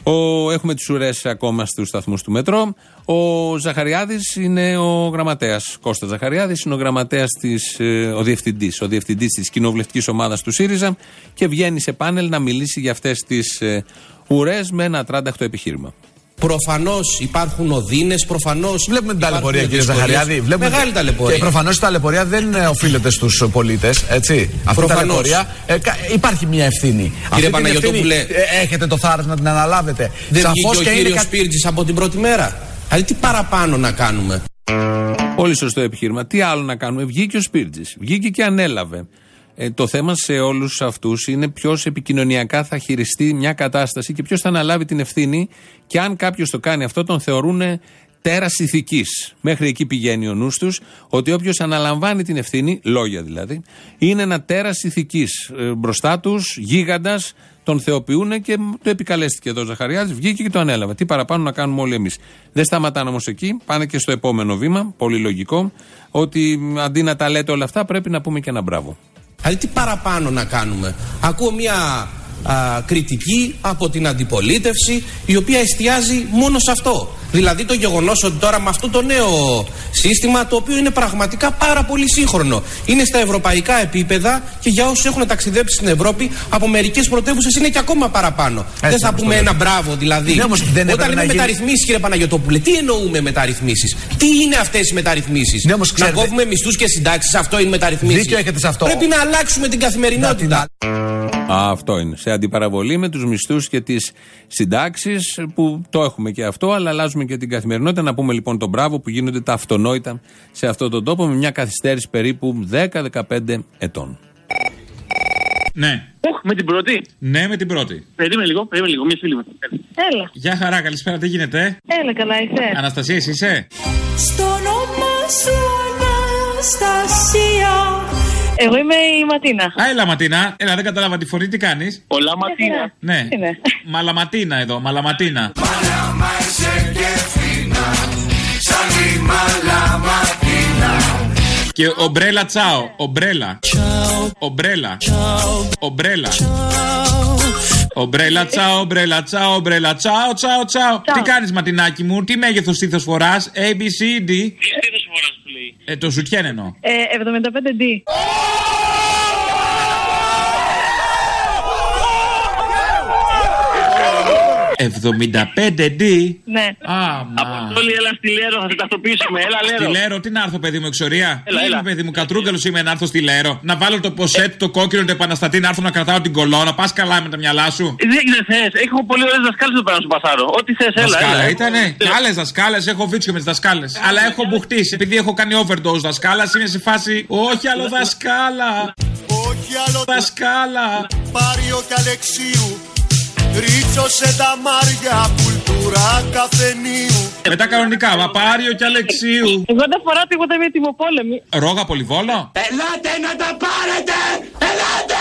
Speaker 3: Έχουμε τις ουρές ακόμα στους σταθμούς του μετρό. Ο Ζαχαριάδης είναι ο γραμματέας. Κώστας Ζαχαριάδης είναι ο γραμματέας ο διευθυντής της κοινοβουλευτικής ομάδας του ΣΥΡΙΖΑ και βγαίνει σε πάνελ να μιλήσει για αυτές τις ουρές με ένα ατράνταχτο επιχείρημα.
Speaker 20: Προφανώς υπάρχουν οδύνες, προφανώς.
Speaker 21: Βλέπουμε την ταλαιπωρία, κύριε Ζαχαριάδη.
Speaker 20: Μεγάλη ταλαιπωρία.
Speaker 21: Και προφανώς η ταλαιπωρία δεν οφείλεται στους πολίτες, έτσι. Αυτή η ταλαιπωρία υπάρχει μια ευθύνη.
Speaker 20: Κύριε Παναγιωτόπουλε,
Speaker 21: έχετε το θάρρος να την αναλάβετε.
Speaker 20: Δεν βγήκε ο κύριος Σπίρτζης από την πρώτη μέρα. Δηλαδή, τι παραπάνω να κάνουμε.
Speaker 3: Πολύ σωστό επιχείρημα. Τι άλλο να κάνουμε. Βγήκε ο Σπίρτζης. Βγήκε και ανέλαβε. Το θέμα σε όλους αυτούς είναι ποιος επικοινωνιακά θα χειριστεί μια κατάσταση και ποιος θα αναλάβει την ευθύνη, και αν κάποιος το κάνει αυτό τον θεωρούν τέρας ηθικής. Μέχρι εκεί πηγαίνει ο νους τους, ότι όποιος αναλαμβάνει την ευθύνη, λόγια δηλαδή, είναι ένα τέρας ηθικής. Μπροστά τους, γίγαντας, τον θεοποιούν και το επικαλέστηκε εδώ ο Ζαχαριάδης, βγήκε και το ανέλαβε. Τι παραπάνω να κάνουμε όλοι εμείς. Δεν σταματάνε όμως εκεί, πάνε και στο επόμενο βήμα, πολύ λογικό, ότι αντί να τα λέτε όλα αυτά πρέπει να πούμε και ένα μπράβο.
Speaker 20: Δηλαδή, τι παραπάνω να κάνουμε. Ακούω μια κριτική από την αντιπολίτευση, η οποία εστιάζει μόνο σε αυτό. Δηλαδή το γεγονός ότι τώρα με αυτό το νέο σύστημα, το οποίο είναι πραγματικά πάρα πολύ σύγχρονο, είναι στα ευρωπαϊκά επίπεδα και για όσους έχουν ταξιδέψει στην Ευρώπη από μερικές πρωτεύουσες είναι και ακόμα παραπάνω. Δεν θα πούμε ένα μπράβο δηλαδή.
Speaker 21: Ναι,
Speaker 20: όταν λέμε μεταρρυθμίσεις, κύριε Παναγιωτόπουλε, τι εννοούμε μεταρρυθμίσεις? Τι είναι αυτές οι μεταρρυθμίσεις?
Speaker 21: Ναι,
Speaker 20: να κόβουμε μισθούς και συντάξεις, αυτό είναι μεταρρυθμίσεις?
Speaker 21: Δίκιο έχετε σε αυτό.
Speaker 20: Πρέπει να αλλάξουμε την καθημερινότητα.
Speaker 3: Αυτό είναι. Σε αντιπαραβολή με τους μισθούς και τις συντάξεις, που το έχουμε και αυτό, αλλά αλλάζουμε και την καθημερινότητα. Να πούμε λοιπόν τον μπράβο που γίνονται τα αυτονόητα σε αυτόν τον τόπο, με μια καθυστέρηση περίπου 10-15 ετών.
Speaker 12: Ναι.
Speaker 13: Με την πρώτη.
Speaker 12: Ναι, με την πρώτη.
Speaker 13: Περίμενε λίγο, μια φίλη μου.
Speaker 22: Έλα.
Speaker 12: Γεια χαρά, καλησπέρα, τι γίνεται?
Speaker 22: Έλα, καλά είσαι?
Speaker 12: Αναστασία, εσύ είσαι?
Speaker 22: Στο όνομα σου Αναστασία. Εγώ είμαι η Ματίνα.
Speaker 12: Α, έλα Ματίνα. Έλα, δεν κατάλαβα τη φωνή, τι κάνεις?
Speaker 13: Πολλά Ματίνα.
Speaker 12: Ναι.
Speaker 22: Είναι.
Speaker 12: Μαλαματίνα εδώ, Μαλαματίνα. Και ομπρέλα τσάο, ομπρέλα. Ομπρέλα. Ομπρέλα. Ομπρέλα τσάο, ομπρέλα τσάο, ομπρέλα τσάο, τσάο, τσάο. Τι κάνεις Ματινάκι μου, τι μέγεθος στήθος φοράς? A, B, C, D.
Speaker 13: Τι στήθος φοράς που λέει?
Speaker 12: Το σουτιέν εννοώ.
Speaker 22: 75D.
Speaker 12: 75D.
Speaker 22: Ναι.
Speaker 13: Αποστόλη, έλα στη Λέρο, θα σε ταυτοποιήσουμε. Έλα, Λέρο.
Speaker 12: Στη Λέρο, τι να έρθω, παιδί μου, εξορία.
Speaker 13: Έλα.
Speaker 12: Είμαι, παιδί μου, κατρούγκαλος είμαι να έρθω στη Λέρο. Να βάλω το ποσέτ, το κόκκινο, το επαναστατή, να έρθω να κρατάω την κολόνα. Πας καλά με τα μυαλά σου.
Speaker 13: Δεν θες. Έχω πολύ ωραίες δασκάλες εδώ πέρα να σου πασάρω. Ό,τι θες, έλα.
Speaker 12: Δασκάλα ήτανε. Και άλλες δασκάλες, έχω βίτσιο με τις δασκάλες. Αλλά έχω μπουχτίσει. Επειδή έχω κάνει overdose δασκάλα, είναι σε φάση. Όχι άλλο δασκάλα.
Speaker 23: Όχι άλλο
Speaker 12: δασκάλα.
Speaker 23: Πάριο και Αλεξίου. Ρίτσωσε τα μάρια, κουλτούρα καφενείου.
Speaker 12: Μετά κανονικά, Παπάριο και Αλεξίου.
Speaker 22: Εγώ δεν φοράω τίποτα με τιμοπόλεμη.
Speaker 12: Ρόγα Πολυβόλο.
Speaker 23: Ελάτε να τα πάρετε! Ελάτε!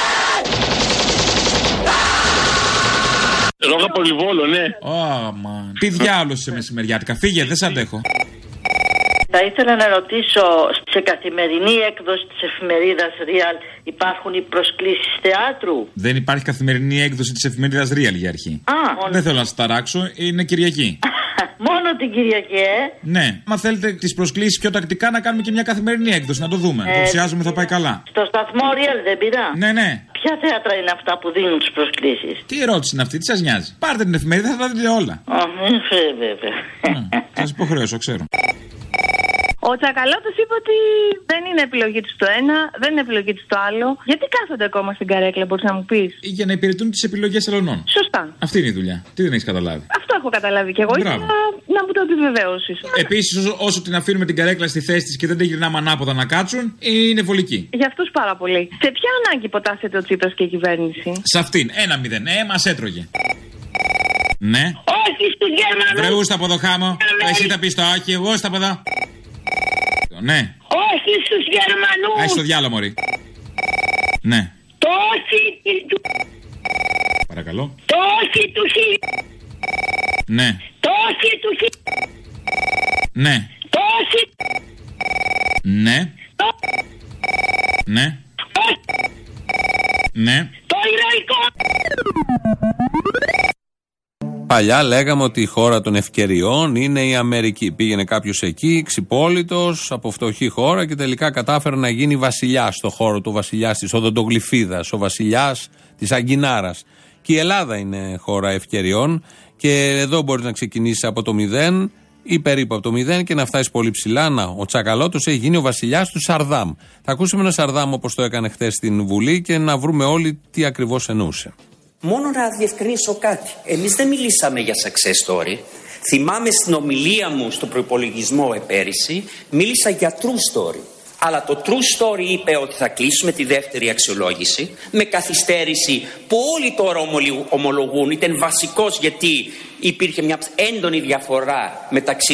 Speaker 13: Ρόγα Πολυβόλο, ναι.
Speaker 12: Τι διάολος είσαι μεσημεριάτικα, φύγε, δεν σ' αντέχω.
Speaker 22: Θα ήθελα να ρωτήσω, σε καθημερινή έκδοση της εφημερίδας Real υπάρχουν οι προσκλήσεις θεάτρου?
Speaker 12: Δεν υπάρχει καθημερινή έκδοση της εφημερίδας Real για αρχή. Δεν θέλω να σας ταράξω, είναι Κυριακή.
Speaker 22: Μόνο την Κυριακή,
Speaker 12: Ναι, μα θέλετε τις προσκλήσεις πιο τακτικά να κάνουμε και μια καθημερινή έκδοση, να το δούμε. Υποψιάζομαι θα πάει καλά.
Speaker 22: Στο σταθμό Real δεν πειρά?
Speaker 12: Ναι.
Speaker 22: Ποια θέατρα είναι αυτά που δίνουν τις προσκλήσεις?
Speaker 12: Τι ερώτηση είναι αυτή, τι σας νοιάζει? Πάρτε την εφημερίδα, θα τα δείτε όλα.
Speaker 22: Βέβαια.
Speaker 12: Θα σας υποχρεώσω, ξέρω.
Speaker 22: Ο Τσακαλώτος είπε ότι δεν είναι επιλογή του το ένα, δεν είναι επιλογή του το άλλο. Γιατί κάθονται ακόμα στην καρέκλα, μπορείς να μου πεις?
Speaker 12: Για να υπηρετούν τις επιλογές αλλωνών.
Speaker 22: Σωστά.
Speaker 12: Αυτή είναι η δουλειά. Τι δεν έχεις καταλάβει?
Speaker 22: Αυτό έχω καταλάβει κι εγώ. Ήθελα να μου το επιβεβαιώσεις.
Speaker 12: Επίσης, όσο την αφήνουμε την καρέκλα στη θέση της και δεν την γυρνάμε ανάποδα να κάτσουν, είναι βολική.
Speaker 22: Για αυτούς πάρα πολύ. Σε ποια ανάγκη υποτάσσεται ο Τσίπρας και η κυβέρνηση?
Speaker 12: Σε αυτήν. 1-0. Μας έτρωγε. Ναι.
Speaker 22: Όχι στους Γερμανούς.
Speaker 12: Βρε ούστα από εδώ χάμω. Εσύ θα πεις το όχι, εγώ ούστα από εδώ. Ναι.
Speaker 22: Όχι στους Γερμανούς.
Speaker 12: Έχεις το διάλογο, μωρή. Ναι.
Speaker 22: Το όχι του.
Speaker 12: Παρακαλώ.
Speaker 22: Το όχι του χι.
Speaker 12: Ναι.
Speaker 22: Το όχι του χι.
Speaker 12: Ναι.
Speaker 22: Το όχι.
Speaker 12: Ναι. Ναι. Ναι.
Speaker 22: Το ηρωικό.
Speaker 3: Παλιά λέγαμε ότι η χώρα των ευκαιριών είναι η Αμερική. Πήγαινε κάποιος εκεί, ξυπόλυτος, από φτωχή χώρα και τελικά κατάφερε να γίνει βασιλιάς στο χώρο του, βασιλιάς της οδοντογλυφίδας, ο βασιλιάς της Αγκινάρας. Και η Ελλάδα είναι χώρα ευκαιριών και εδώ μπορείς να ξεκινήσεις από το 0 ή περίπου από το 0 και να φτάσεις πολύ ψηλά. Να, ο Τσακαλώτος έχει γίνει ο βασιλιάς του Σαρδάμ. Θα ακούσουμε ένα Σαρδάμ όπως το έκανε χθες στην Βουλή και να βρούμε όλοι τι ακριβώς εννοούσε.
Speaker 2: Μόνο να διευκρινίσω κάτι. Εμείς δεν μιλήσαμε για success story. Θυμάμαι στην ομιλία μου στο προϋπολογισμό πέρυσι, μίλησα για true story. Αλλά το true story είπε ότι θα κλείσουμε τη δεύτερη αξιολόγηση με καθυστέρηση που όλοι τώρα ομολογούν. Ήταν βασικός γιατί υπήρχε μια έντονη διαφορά μεταξύ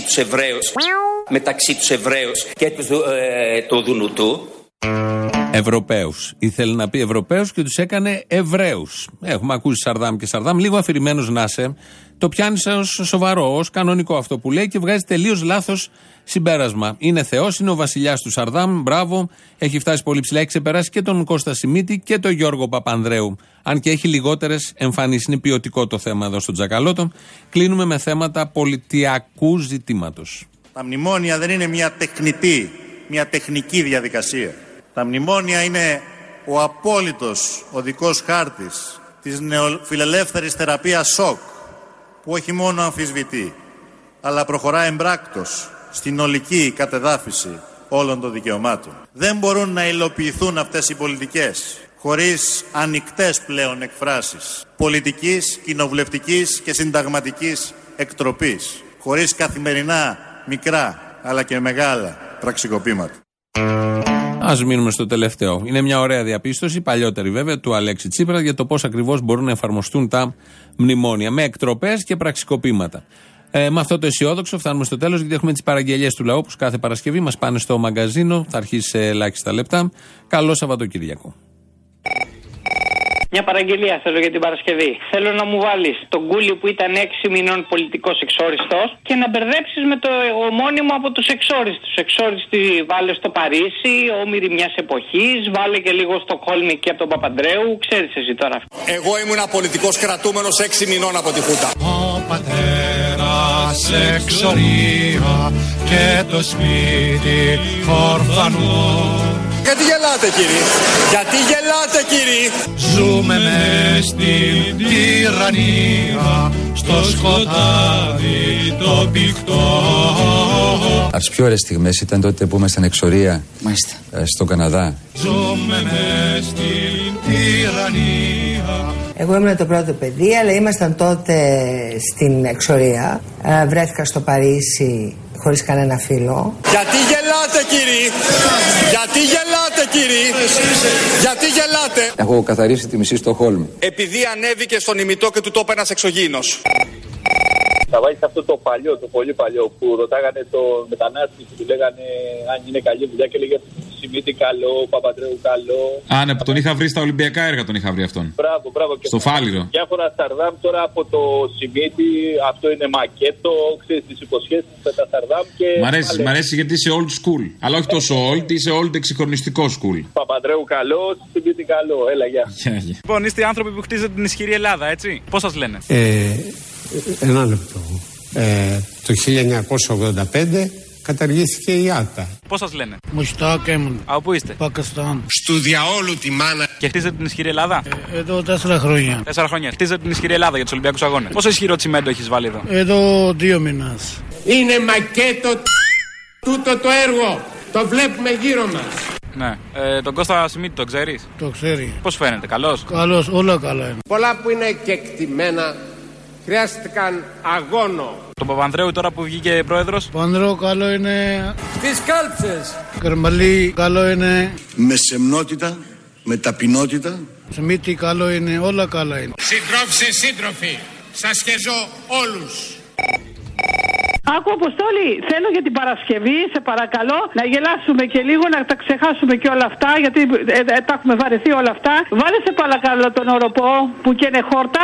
Speaker 2: τους Εβραίους και του Δουνουτού.
Speaker 3: Ευρωπαίους. Ήθελε να πει Ευρωπαίους και τους έκανε Εβραίους. Έχουμε ακούσει Σαρδάμ και Σαρδάμ. Λίγο αφηρημένος να είσαι, το πιάνεις ως σοβαρό, ως κανονικό αυτό που λέει και βγάζει τελείως λάθος συμπέρασμα. Είναι Θεός, είναι ο βασιλιάς του Σαρδάμ. Μπράβο, έχει φτάσει πολύ ψηλά. Έχει ξεπεράσει και τον Κώστα Σιμίτη και τον Γιώργο Παπανδρέου. Αν και έχει λιγότερες εμφανίσεις. Είναι ποιοτικό το θέμα εδώ στον Τσακαλώτο. Κλείνουμε με θέματα πολιτιακού ζητήματος.
Speaker 1: Τα μνημόνια δεν είναι μια τεχνική διαδικασία. Τα μνημόνια είναι ο απόλυτος οδικός χάρτης της νεοφιλελεύθερης θεραπείας σοκ, που όχι μόνο αμφισβητεί, αλλά προχωρά εμπράκτος στην ολική κατεδάφιση όλων των δικαιωμάτων. Δεν μπορούν να υλοποιηθούν αυτές οι πολιτικές χωρίς ανοιχτές πλέον εκφράσεις πολιτικής, κοινοβουλευτικής και συνταγματικής εκτροπής, χωρίς καθημερινά μικρά αλλά και μεγάλα πραξικοπήματα.
Speaker 3: Ας μείνουμε στο τελευταίο. Είναι μια ωραία διαπίστωση, παλιότερη βέβαια, του Αλέξη Τσίπρα για το πώς ακριβώς μπορούν να εφαρμοστούν τα μνημόνια. Με εκτροπές και πραξικοπήματα. Με αυτό το αισιόδοξο φτάνουμε στο τέλος, γιατί έχουμε τις παραγγελίες του λαού, που κάθε Παρασκευή μας πάνε στο μαγκαζίνο. Θα αρχίσει σε ελάχιστα λεπτά. Καλό Σαββατοκύριακο.
Speaker 4: Μια παραγγελία θέλω για την Παρασκευή. Θέλω να μου βάλεις τον Κούλι που ήταν 6 μηνών πολιτικός εξόριστος και να μπερδέψεις με το ομώνυμο από τους εξόριστους. Εξόριστη βάλε στο Παρίσι, όμηροι μιας εποχής, βάλε και λίγο στο Χόλμη και από τον Παπαντρέου. Ξέρεις εσύ τώρα.
Speaker 8: Εγώ ήμουν πολιτικός κρατούμενος 6 μηνών από τη Χούτα.
Speaker 23: Ο πατέρας εξορία και το σπίτι ορφανό.
Speaker 8: Γιατί γελάτε κύριε, γιατί γελάτε κύριε.
Speaker 23: Ζούμε μες στην τυραννία, στο σκοτάδι το πηχτό.
Speaker 6: Από τις πιο ωραίες στιγμές ήταν τότε που ήμασταν εξορία στον Καναδά.
Speaker 23: Ζούμε μες στην τυραννία.
Speaker 24: Εγώ ήμουν το πρώτο παιδί, αλλά ήμασταν τότε στην εξορία. Βρέθηκα στο Παρίσι χωρίς κανένα φίλο.
Speaker 8: Γιατί γελάτε κύριε, γιατί γελάτε κύριε, γιατί γελάτε.
Speaker 6: Έχω καθαρίσει τη μισή στο Χόλμ.
Speaker 8: Επειδή ανέβηκε στον ημιτό και του το είπε ένας εξωγήινος.
Speaker 17: Θα βάλεις αυτό το παλιό, το πολύ παλιό που ρωτάγανε το μετανάστη και του λέγανε αν είναι καλή δουλειά και λέγανε Σιμίτη καλό, Παπαντρέου καλό.
Speaker 12: Α, ναι, που τον είχα βρει στα Ολυμπιακά έργα, τον είχα βρει αυτόν.
Speaker 17: Μπράβο, μπράβο.
Speaker 12: Στο Φάληρο.
Speaker 17: Διάφορα Σαρδάμ τώρα από το Σιμίτη, αυτό είναι μακέτο, ξέρεις τις υποσχέσεις με τα Σαρδάμ και.
Speaker 12: Μ' αρέσει γιατί είσαι old school. Αλλά όχι τόσο old, είσαι old εξυγχρονιστικό school.
Speaker 17: Παπαντρέου καλό, Σιμίτη καλό, έλα γεια.
Speaker 25: Λοιπόν, είστε οι άνθρωποι που χτίζετε την ισχυρή Ελλάδα, έτσι. Πώς σας λένε?
Speaker 26: Ένα λεπτό. Το 1985 καταργήθηκε η ΆΤΑ.
Speaker 25: Πώς σας λένε?
Speaker 26: Μουστάκ ήμουν.
Speaker 25: Από πού είστε?
Speaker 26: Πακιστάν. Στου διαόλου τη μάνα.
Speaker 25: Και χτίζετε την ισχυρή Ελλάδα?
Speaker 26: Εδώ 4 χρόνια.
Speaker 25: 4 χρόνια. Χτίζετε την ισχυρή Ελλάδα για τους Ολυμπιακούς Αγώνες. Πόσο ισχυρό τσιμέντο έχεις βάλει εδώ?
Speaker 26: Εδώ 2 μήνες. Είναι μακέτο τούτο το έργο. Το βλέπουμε γύρω μας.
Speaker 25: Ναι. Τον Κώστα Σιμίτη το ξέρεις?
Speaker 26: Το ξέρει.
Speaker 25: Πώς φαίνεται, καλός?
Speaker 26: Καλός, όλα καλά είναι.
Speaker 27: Πολλά που είναι κεκτημένα χρειάστηκαν αγώνο.
Speaker 25: Τον Παπανδρέου τώρα που βγήκε πρόεδρος.
Speaker 26: Παπανδρέου καλό είναι.
Speaker 27: Στις κάλψες.
Speaker 26: Καρμαλή καλό είναι.
Speaker 28: Με σεμνότητα, με ταπεινότητα.
Speaker 26: Σιμίτη καλό είναι, όλα καλά είναι.
Speaker 27: Συντρόφισσες, σύντροφοι, σας χεζώ όλους.
Speaker 29: Άκου Αποστόλη, θέλω για την Παρασκευή, σε παρακαλώ, να γελάσουμε και λίγο, να τα ξεχάσουμε και όλα αυτά, γιατί τα έχουμε βαρεθεί όλα αυτά. Βάλε σε παρακαλώ τον οροπό που καίνε χόρτα.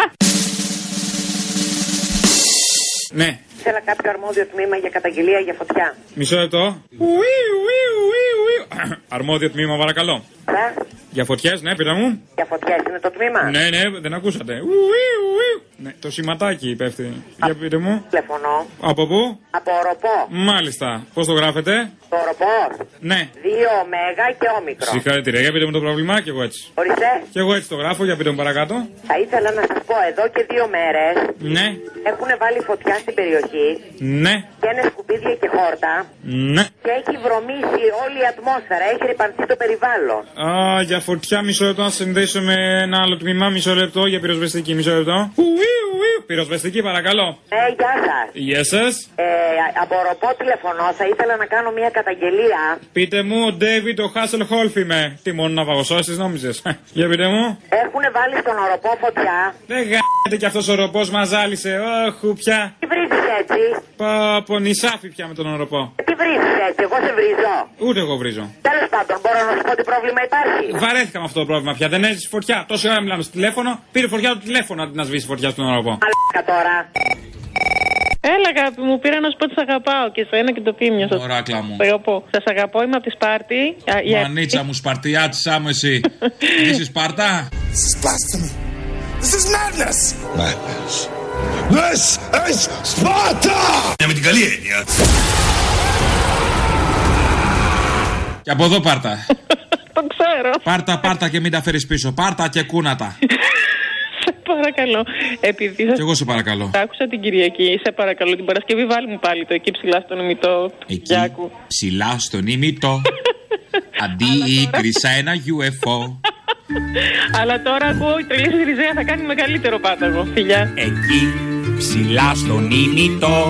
Speaker 25: Ναι.
Speaker 30: Θέλω κάποιο αρμόδιο τμήμα για καταγγελία για φωτιά.
Speaker 25: Μισό λεπτό. Αρμόδιο τμήμα, παρακαλώ.
Speaker 12: Για φωτιές, ναι, πείτε μου.
Speaker 30: Για φωτιές είναι το τμήμα.
Speaker 12: Ναι, δεν ακούσατε. Ναι, το σηματάκι πέφτει. Για πείτε μου.
Speaker 30: Τηλεφωνώ.
Speaker 12: Από πού?
Speaker 30: Από Οροπό.
Speaker 12: Μάλιστα. Πώς το γράφετε?
Speaker 30: Το Οροπό.
Speaker 12: Ναι.
Speaker 30: 2 ωμέγα και όμικρο.
Speaker 12: Συγχαρητήρια. Για πείτε μου το πρόβλημα και εγώ έτσι.
Speaker 30: Ορίστε.
Speaker 12: Και εγώ έτσι το γράφω. Για πείτε μου παρακάτω.
Speaker 30: Θα ήθελα να σας πω, εδώ και 2 μέρες
Speaker 12: Ναι.
Speaker 30: έχουν βάλει φωτιά στην περιοχή.
Speaker 12: Ναι.
Speaker 30: Και είναι σκουπίδια και χόρτα.
Speaker 12: Ναι.
Speaker 30: Και έχει βρωμίσει όλη η ατμόσφαιρα. Έχει ρυπανθεί το περιβάλλον.
Speaker 12: Α, για φωτιά μισό λεπτό. Να συνδέσω με ένα άλλο τμήμα. Μισό λεπτό. Για πυροσβεστική. Μισό λεπτό. Πυροσβεστική, παρακαλώ.
Speaker 30: Γεια σας.
Speaker 12: Γεια σας.
Speaker 30: Από Οροπό τηλεφωνώ. Θα ήθελα να κάνω μια καταγγελία.
Speaker 12: Πείτε μου, ο Ντέιβιντ, ο Χάσελχόλφ είμαι. Τι μόνο να βαγωσώσεις, νόμιζες? Για πείτε μου.
Speaker 30: Έχουν βάλει στον Οροπό φωτιά.
Speaker 12: Δεν γάμεται κι αυτός ο Οροπός μας ζάλισε. Όχου πια.
Speaker 30: Τι βρίζεις έτσι?
Speaker 12: Από νησάφι πια με τον Οροπό.
Speaker 30: Τι βρίζεις έτσι? Εγώ σε βρίζω.
Speaker 12: Ούτε εγώ βρίζω.
Speaker 30: Τέλος πάντων, μπορώ να σου πω τι πρόβλημα υπάρχει.
Speaker 12: Βαρέθηκα με αυτό το πρόβλημα πια. Δεν έζησε φωτιά. Τόση ώρα μιλάμε στο τηλέφωνο. Πήρε φωτιά το τηλέφωνο αντί να σβήσει φωτιά στον Οροπό.
Speaker 30: Τώρα.
Speaker 22: Έλα, αγάπη μου, πήρα να σου πω ότι σ' αγαπάω και σε ένα και το πίμιο σας.
Speaker 12: Οράκλα μου.
Speaker 22: Σας αγαπώ, είμαι από τη Σπάρτη.
Speaker 12: Μανίτσα μου, Σπαρτιάτισά μου εσύ. Είσαι Σπάρτα?
Speaker 23: This is blasphemy. This is madness. Madness. This is Sparta. Με την καλή έννοια.
Speaker 12: Και από εδώ πάρτα.
Speaker 22: Το ξέρω.
Speaker 12: Πάρτα και μην τα φέρεις πίσω. Πάρτα και κούνατα.
Speaker 22: Σε παρακαλώ. Επειδή
Speaker 12: Κι εγώ σε παρακαλώ.
Speaker 22: Άκουσα την Κυριακή, σε παρακαλώ την Παρασκευή βάλει μου πάλι το εκεί ψηλά στον ημιτό.
Speaker 12: Εκεί ψηλά στον ημιτό. Αντί ή κρυσα ένα UFO.
Speaker 22: Αλλά τώρα ακούω η Τρελή Ριζέα θα κάνει μεγαλύτερο πάταγο. Φιλιά.
Speaker 5: Εκεί ψηλά στον ημιτό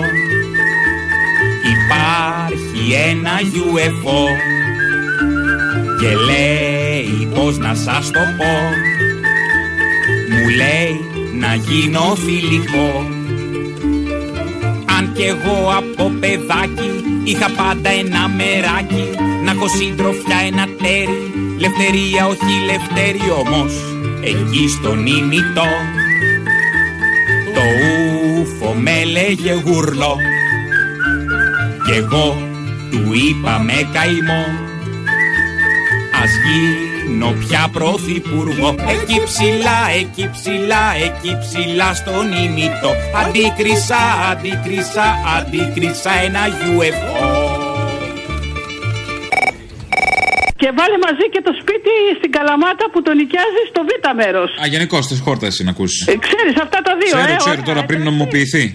Speaker 5: υπάρχει ένα UFO και λέει πως να σας το πω. Μου λέει να γίνω φιλικό. Αν κι εγώ από παιδάκι είχα πάντα ένα μεράκι, να έχω συντροφιά ένα τέρι, λευτερία όχι λευτέρη. Όμως εκεί στον ημιτό το ούφο με λέγε γουρλό κι εγώ του είπα με καημό ας γίνω πια πρωθυπουργό. Εκεί ψηλά, εκεί ψηλά, εκεί ψηλά στον ημιτό αντίκρισα ένα UFO.
Speaker 29: Και βάλε μαζί και το σπίτι στην Καλαμάτα που το νοικιάζει στο β' μέρος.
Speaker 12: Α, γενικώς τις χόρτες να ακούσεις.
Speaker 29: Ξέρεις αυτά τα δύο,
Speaker 12: Ξέρω τώρα πριν νομιμοποιηθεί.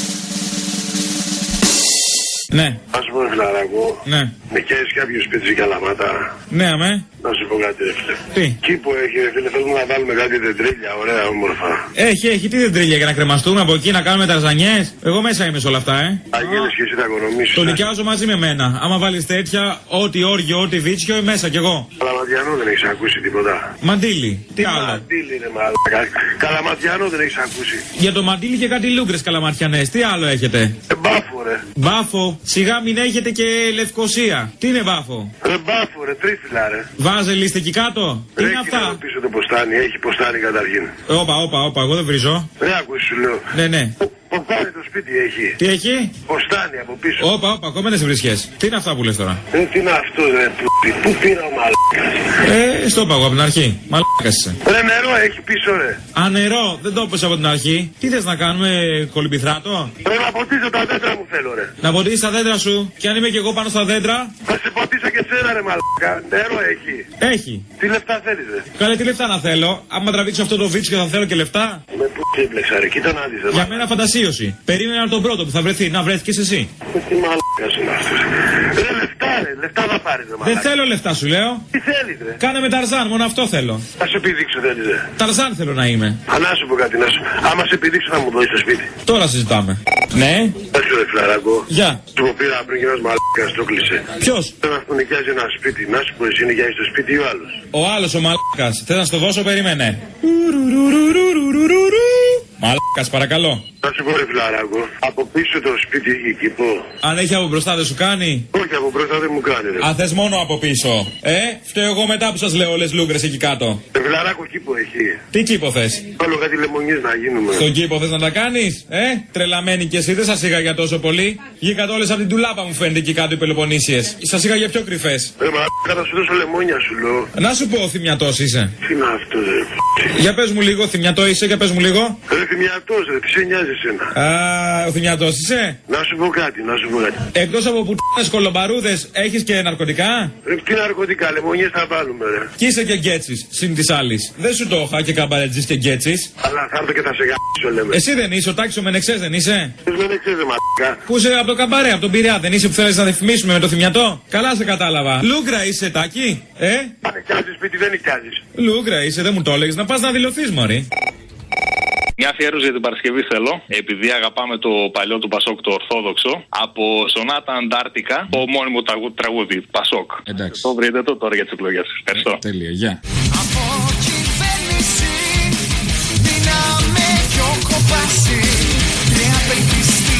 Speaker 12: Ναι.
Speaker 28: Ας πούμε, φιλαράκο.
Speaker 12: Ναι.
Speaker 28: Νοικιάζεις κάποιο σπίτι στην Καλαμάτα.
Speaker 12: Ναι, αμέ.
Speaker 28: Να σου πω κάτι, ρε φίλε.
Speaker 12: Τι?
Speaker 28: Εκεί που έχει, ρε φίλε, θέλουμε να βάλουμε κάτι δεντρίλια, ωραία, όμορφα.
Speaker 12: Έχει, τι δεντρίλια για να κρεμαστούμε από εκεί, να κάνουμε ταρζανιές. Εγώ μέσα είμαι σε όλα αυτά,
Speaker 28: Αγγέλες και εσύ τα οικονομήσεις.
Speaker 12: Το νοικιάζω μαζί με μένα. Άμα βάλεις τέτοια, ό,τι όργιο, ό,τι βίτσιο, μέσα κι εγώ.
Speaker 28: Καλαματιανό δεν έχεις ακούσει τίποτα.
Speaker 12: Μαντίλι, τι άλλο?
Speaker 28: Μαντίλι είναι μαλάκα. Καλαματιανό δεν έχεις ακούσει.
Speaker 12: Για το μαντίλι και κάτι λούγκρες καλαματιανές, τι άλλο έχετε?
Speaker 28: Μπάφο, ρε.
Speaker 12: Μπάφο, σιγά μην έχετε και Λευκοσία. Τι είναι μπάφο?
Speaker 28: Μπάφο, ρε, τρίφυλλα, ρε.
Speaker 12: Βάζελ, εκεί κάτω. Τι είναι αυτά?
Speaker 28: Πίσω το ποστάνι, έχει ποστάνι καταρχήν.
Speaker 12: Όπα, εγώ δεν βρίζω.
Speaker 28: Δεν ακούσεις, σου λέω.
Speaker 12: Ναι.
Speaker 28: Ποστάνι το σπίτι έχει.
Speaker 12: Τι έχει?
Speaker 28: Ποστάνι από πίσω.
Speaker 12: Όπα, ακόμα δεν σε βρίσκες. Τι είναι αυτά που λες τώρα?
Speaker 28: Τι είναι αυτό, ρε, πού πήρα ο μαλάκας.
Speaker 12: Στο είπα εγώ από την αρχή. Μαλάκας είσαι.
Speaker 28: Ρε, νερό έχει πίσω, ρε.
Speaker 12: Α, νερό, δεν το είπες από την αρχή. Τι θες να κάνουμε, κολυμπηθράτο?
Speaker 28: Ρε, να ποτίσω τα δέντρα μου θέλω, ρε.
Speaker 12: Να ποτίσεις τα δέντρα σου. Και αν είμαι και εγώ πάνω στα δέντρα.
Speaker 28: Θα σε ποτίσω και σένα, ρε, μαλάκα. Νερό έχει.
Speaker 12: Έχει.
Speaker 28: Τι λεφτά θέλεις, ρε?
Speaker 12: Καλέ, τι λεφτά να θέλω? Άμα τραβήξω αυτό το βίτσιο θα θέλω και λεφτά.
Speaker 28: Με πού έμπλεξα, ρε, κοίτα να δεις, ρε.
Speaker 12: Για μένα φαντασίωση. Περίμενα τον πρώτο που θα βρεθεί. Να βρέθηκες εσύ.
Speaker 28: Τι μαλάκας είναι αυτός. Ρε, λεφτά θα πάρεις, ρε, μαλάκα.
Speaker 12: Δεν θέλω λεφτά, σου λέω.
Speaker 28: Τι θέλεις, ρε?
Speaker 12: Κάνε με Ταρζάν, μόνο αυτό θέλω.
Speaker 28: Θα σε επιδείξω, θέλεις, ρε.
Speaker 12: Ταρζάν θέλω να είμαι.
Speaker 28: Να σου πω κάτι, άμα σε επιδείξω θα μου δώσεις το σπίτι.
Speaker 12: Τώρα συζητάμε. Ναι.
Speaker 28: Ας σου, ρε, φιλαράκο.
Speaker 12: Γεια.
Speaker 28: Του που πήρα πριν και ένας μαλάκας το κλείσε.
Speaker 12: Ποιος?
Speaker 28: Θέλω να σου νοικιάζει ένα σπίτι. Να σου πω, εσύ νοικιάζεις το σπίτι ή ο άλλος?
Speaker 12: Ο άλλος ο μαλάκας. Θες να στο δώσω, περίμενε. Μαλάκας, παρακαλώ.
Speaker 28: Θα σου πω ρε φιλαράκο, από πίσω το σπίτι έχει κήπο.
Speaker 12: Αν έχει από μπροστά δεν σου κάνει.
Speaker 28: Όχι, από μπροστά δεν μου κάνει ρε.
Speaker 12: Αν θες μόνο από πίσω. Φταίω εγώ μετά που σας λέω όλες λούγκρες εκεί κάτω.
Speaker 28: Ρε φιλαράκο, κήπο έχει.
Speaker 12: Τι κήπο θες?
Speaker 28: Όλο κάτι λεμονιές να γίνουμε.
Speaker 12: Στον κήπο θες να τα κάνεις? Τρελαμένη κι εσύ, δεν σας είχα για τόσο πολύ. Βγήκατε όλες από την τουλάπα μου φαίνεται εκεί κάτω οι Πελοποννήσιες. Σας είχα για πιο κρυφές.
Speaker 28: Ρε μα, θα σου δώσω λεμόνια σου λέω.
Speaker 12: Να σου πω, θυμιατός είσαι.
Speaker 28: Τι είναι αυτό ρε.
Speaker 12: Για πες μου λίγο, θυμιατό είσαι, για πες μου λίγο.
Speaker 28: Ρε θυμιατός ρε, τι σε νοιάζει εσένα.
Speaker 12: Α, ο θυμιατός είσαι.
Speaker 28: Να σου πω κάτι.
Speaker 12: Εκτός από πουτάνες κολομπαρούδες, έχεις και ναρκωτικά.
Speaker 28: Ρε τι ναρκωτικά, λεμονιές θα βάλουμε ρε.
Speaker 12: Κι είσαι και γκέτσις, συν της άλλης. Δεν σου το είχα και καμπαρετζής και γκέτσις.
Speaker 28: Αλλά θα έρθω και θα σε γαμίσω λέμε.
Speaker 12: Εσύ δεν είσαι, ο Τάκης ο Μενεξές δεν είσαι.
Speaker 28: Ποιος Μενεξές ρε μαλάκα.
Speaker 12: Πού είσαι από το καμπαρέ, από τον Πειραιά, δεν είσαι που θέλεις να διαφημίσουμε με το θυμιατό. Καλά σε κατάλαβα. Λούγκρα είσαι Τάκη,
Speaker 28: Αν νοικιάζεις σπίτι δεν νοικιάζεις.
Speaker 12: Λούγκρα είσαι, δεν μου το έλεγες, να πας να δηλωθείς μωρή.
Speaker 7: Μια αφιέρωση για την Παρασκευή θέλω, επειδή αγαπάμε το παλιό του Πασόκ, το Ορθόδοξο, από Σονάτα Αντάρτικα, το μόνιμο τραγούδι Πασόκ.
Speaker 12: Εντάξει.
Speaker 7: Το βρείτε το τώρα για τις εκλογές. Ευχαριστώ.
Speaker 12: Τέλεια, γεια.
Speaker 9: Από κυβέρνηση, μείναμε πιο κοπάσι και απελπιστή.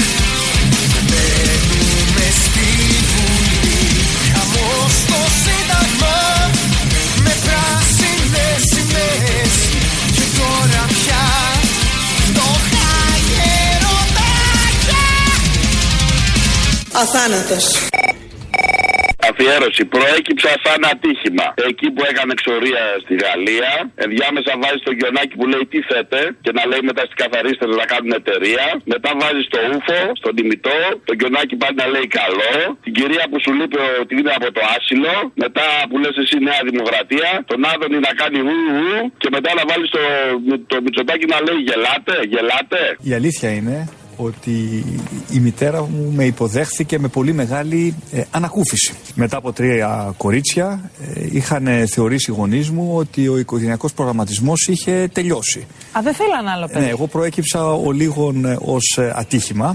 Speaker 9: Μπαίνουμε στη Βουλή, χαμός στο Σύνταγμα, με πράσινες σημαίες. Και τώρα πια φτωχά γεροντάκια.
Speaker 10: Αθάνατος.
Speaker 28: Αφιέρωση. Προέκυψα σαν ατύχημα. Εκεί που έκανε εξορία στη Γαλλία, ενδιάμεσα βάζει το γιονάκι που λέει τι θέτε και να λέει μετά στις καθαρίστες να κάνουν εταιρεία. Μετά βάζει το ούφο, στον τιμητό, το γιονάκι πάλι να λέει καλό. Την κυρία που σου λείπει ότι είναι από το άσυλο. Μετά που λες εσύ Νέα Δημοκρατία. Τον Άδωνη να κάνει ου και μετά να βάλει το Μητσοτάκι να λέει γελάτε.
Speaker 11: Η αλήθεια είναι ότι η μητέρα μου με υποδέχθηκε με πολύ μεγάλη ανακούφιση. Μετά από 3 κορίτσια είχαν θεωρήσει οι γονείς μου ότι ο οικογενειακός προγραμματισμός είχε τελειώσει.
Speaker 9: Α, δεν θέλαν άλλο παιδί.
Speaker 11: Ναι, εγώ προέκυψα ολίγων ως ατύχημα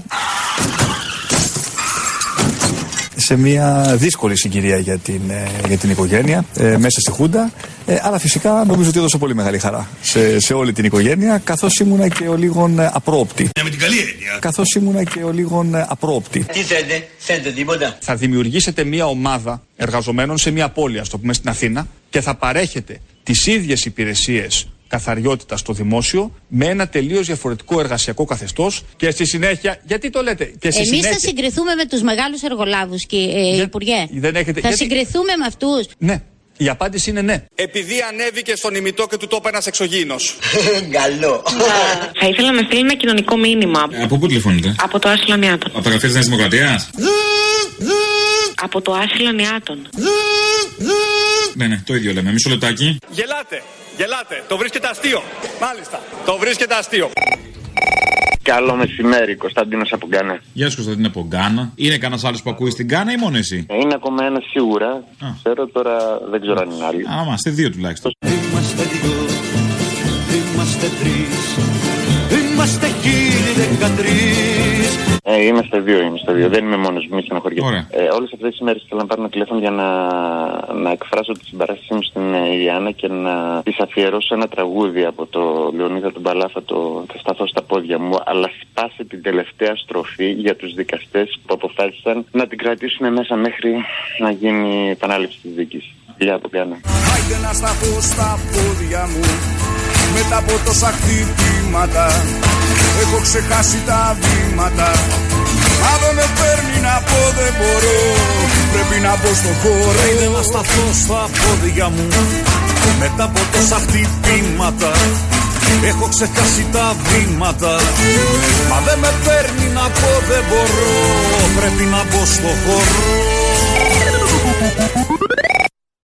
Speaker 11: σε μια δύσκολη συγκυρία για την οικογένεια μέσα στη Χούντα, αλλά φυσικά νομίζω ότι έδωσε πολύ μεγάλη χαρά σε όλη την οικογένεια, καθώς ήμουνα και ολίγων απρόοπτη.
Speaker 23: Με την καλή έννοια.
Speaker 11: Καθώς ήμουνα και ολίγων απρόοπτη.
Speaker 10: Τι θέλετε τίποτα.
Speaker 11: Θα δημιουργήσετε μια ομάδα εργαζομένων σε μια πόλη, ας το πούμε στην Αθήνα, και θα παρέχετε τις ίδιες υπηρεσίες καθαριότητα στο δημόσιο με ένα τελείως διαφορετικό εργασιακό καθεστώς και στη συνέχεια. Γιατί το λέτε, και στη
Speaker 14: Εμείς
Speaker 11: συνέχεια.
Speaker 14: θα συγκριθούμε με τους μεγάλους εργολάβους, Υπουργέ. Θα συγκριθούμε με αυτούς.
Speaker 11: Ναι. Η απάντηση είναι ναι.
Speaker 15: Επειδή ανέβηκε στον ημιτό και του το είπε ένας εξωγήινος.
Speaker 10: Καλό.
Speaker 16: Θα ήθελα να στείλει ένα κοινωνικό μήνυμα.
Speaker 12: Από πού τηλεφωνείτε?
Speaker 16: Από το άσυλο Νιάτων.
Speaker 12: Από τα γραφεία της Νέας Δημοκρατίας?
Speaker 16: Από το άσυλο Νιάτων.
Speaker 12: Ναι, το ίδιο λέμε. Μισό λεπτάκι.
Speaker 15: Γελάτε. Το βρίσκεται αστείο. Μάλιστα. Το βρίσκεται αστείο.
Speaker 18: Καλό μεσημέρι, Κωνσταντίνος από Γκάνα.
Speaker 12: Γεια σου, Κωνσταντίνο από Γκάνα. Είναι κανένας άλλος που ακούει στην Γκάνα ή μόνο εσύ?
Speaker 18: Είναι ακόμα ένας σίγουρα. Ξέρω τώρα, δεν ξέρω αν είναι άλλοι.
Speaker 12: Είμαστε 2 τουλάχιστον.
Speaker 10: Είμαστε 2, είμαστε 3, είμαστε 1013.
Speaker 18: Είμαστε 2. Δεν είμαι μόνος μου, μη στεναχωριέται. Όλες αυτές τις μέρες ήθελα να πάρω ένα τηλέφωνο για να εκφράσω τη συμπαράστασή μου στην Ιριάννα και να της αφιερώσω ένα τραγούδι από το Λεωνίδα τον Παλάφα, θα σταθώ στα πόδια μου, αλλά σπάσε την τελευταία στροφή για τους δικαστές που αποφάσισαν να την κρατήσουν μέσα μέχρι να γίνει επανάληψη της δίκης. Γεια από Γκάνα.
Speaker 10: Άιντε να σταθώ στα πόδια μου μετά από τόσα χτυπήματα. Έχω ξεχάσει τα βήματα. Μα δεν με παίρνει να πω δεν μπορώ. Πρέπει να μπω στο χώρο. Άιντε να σταθώ στα πόδια μου μετά από τόσα χτυπήματα. Έχω ξεχάσει τα βήματα. Μα δεν με παίρνει να πω δεν μπορώ. Πρέπει να μπω στο χώρο.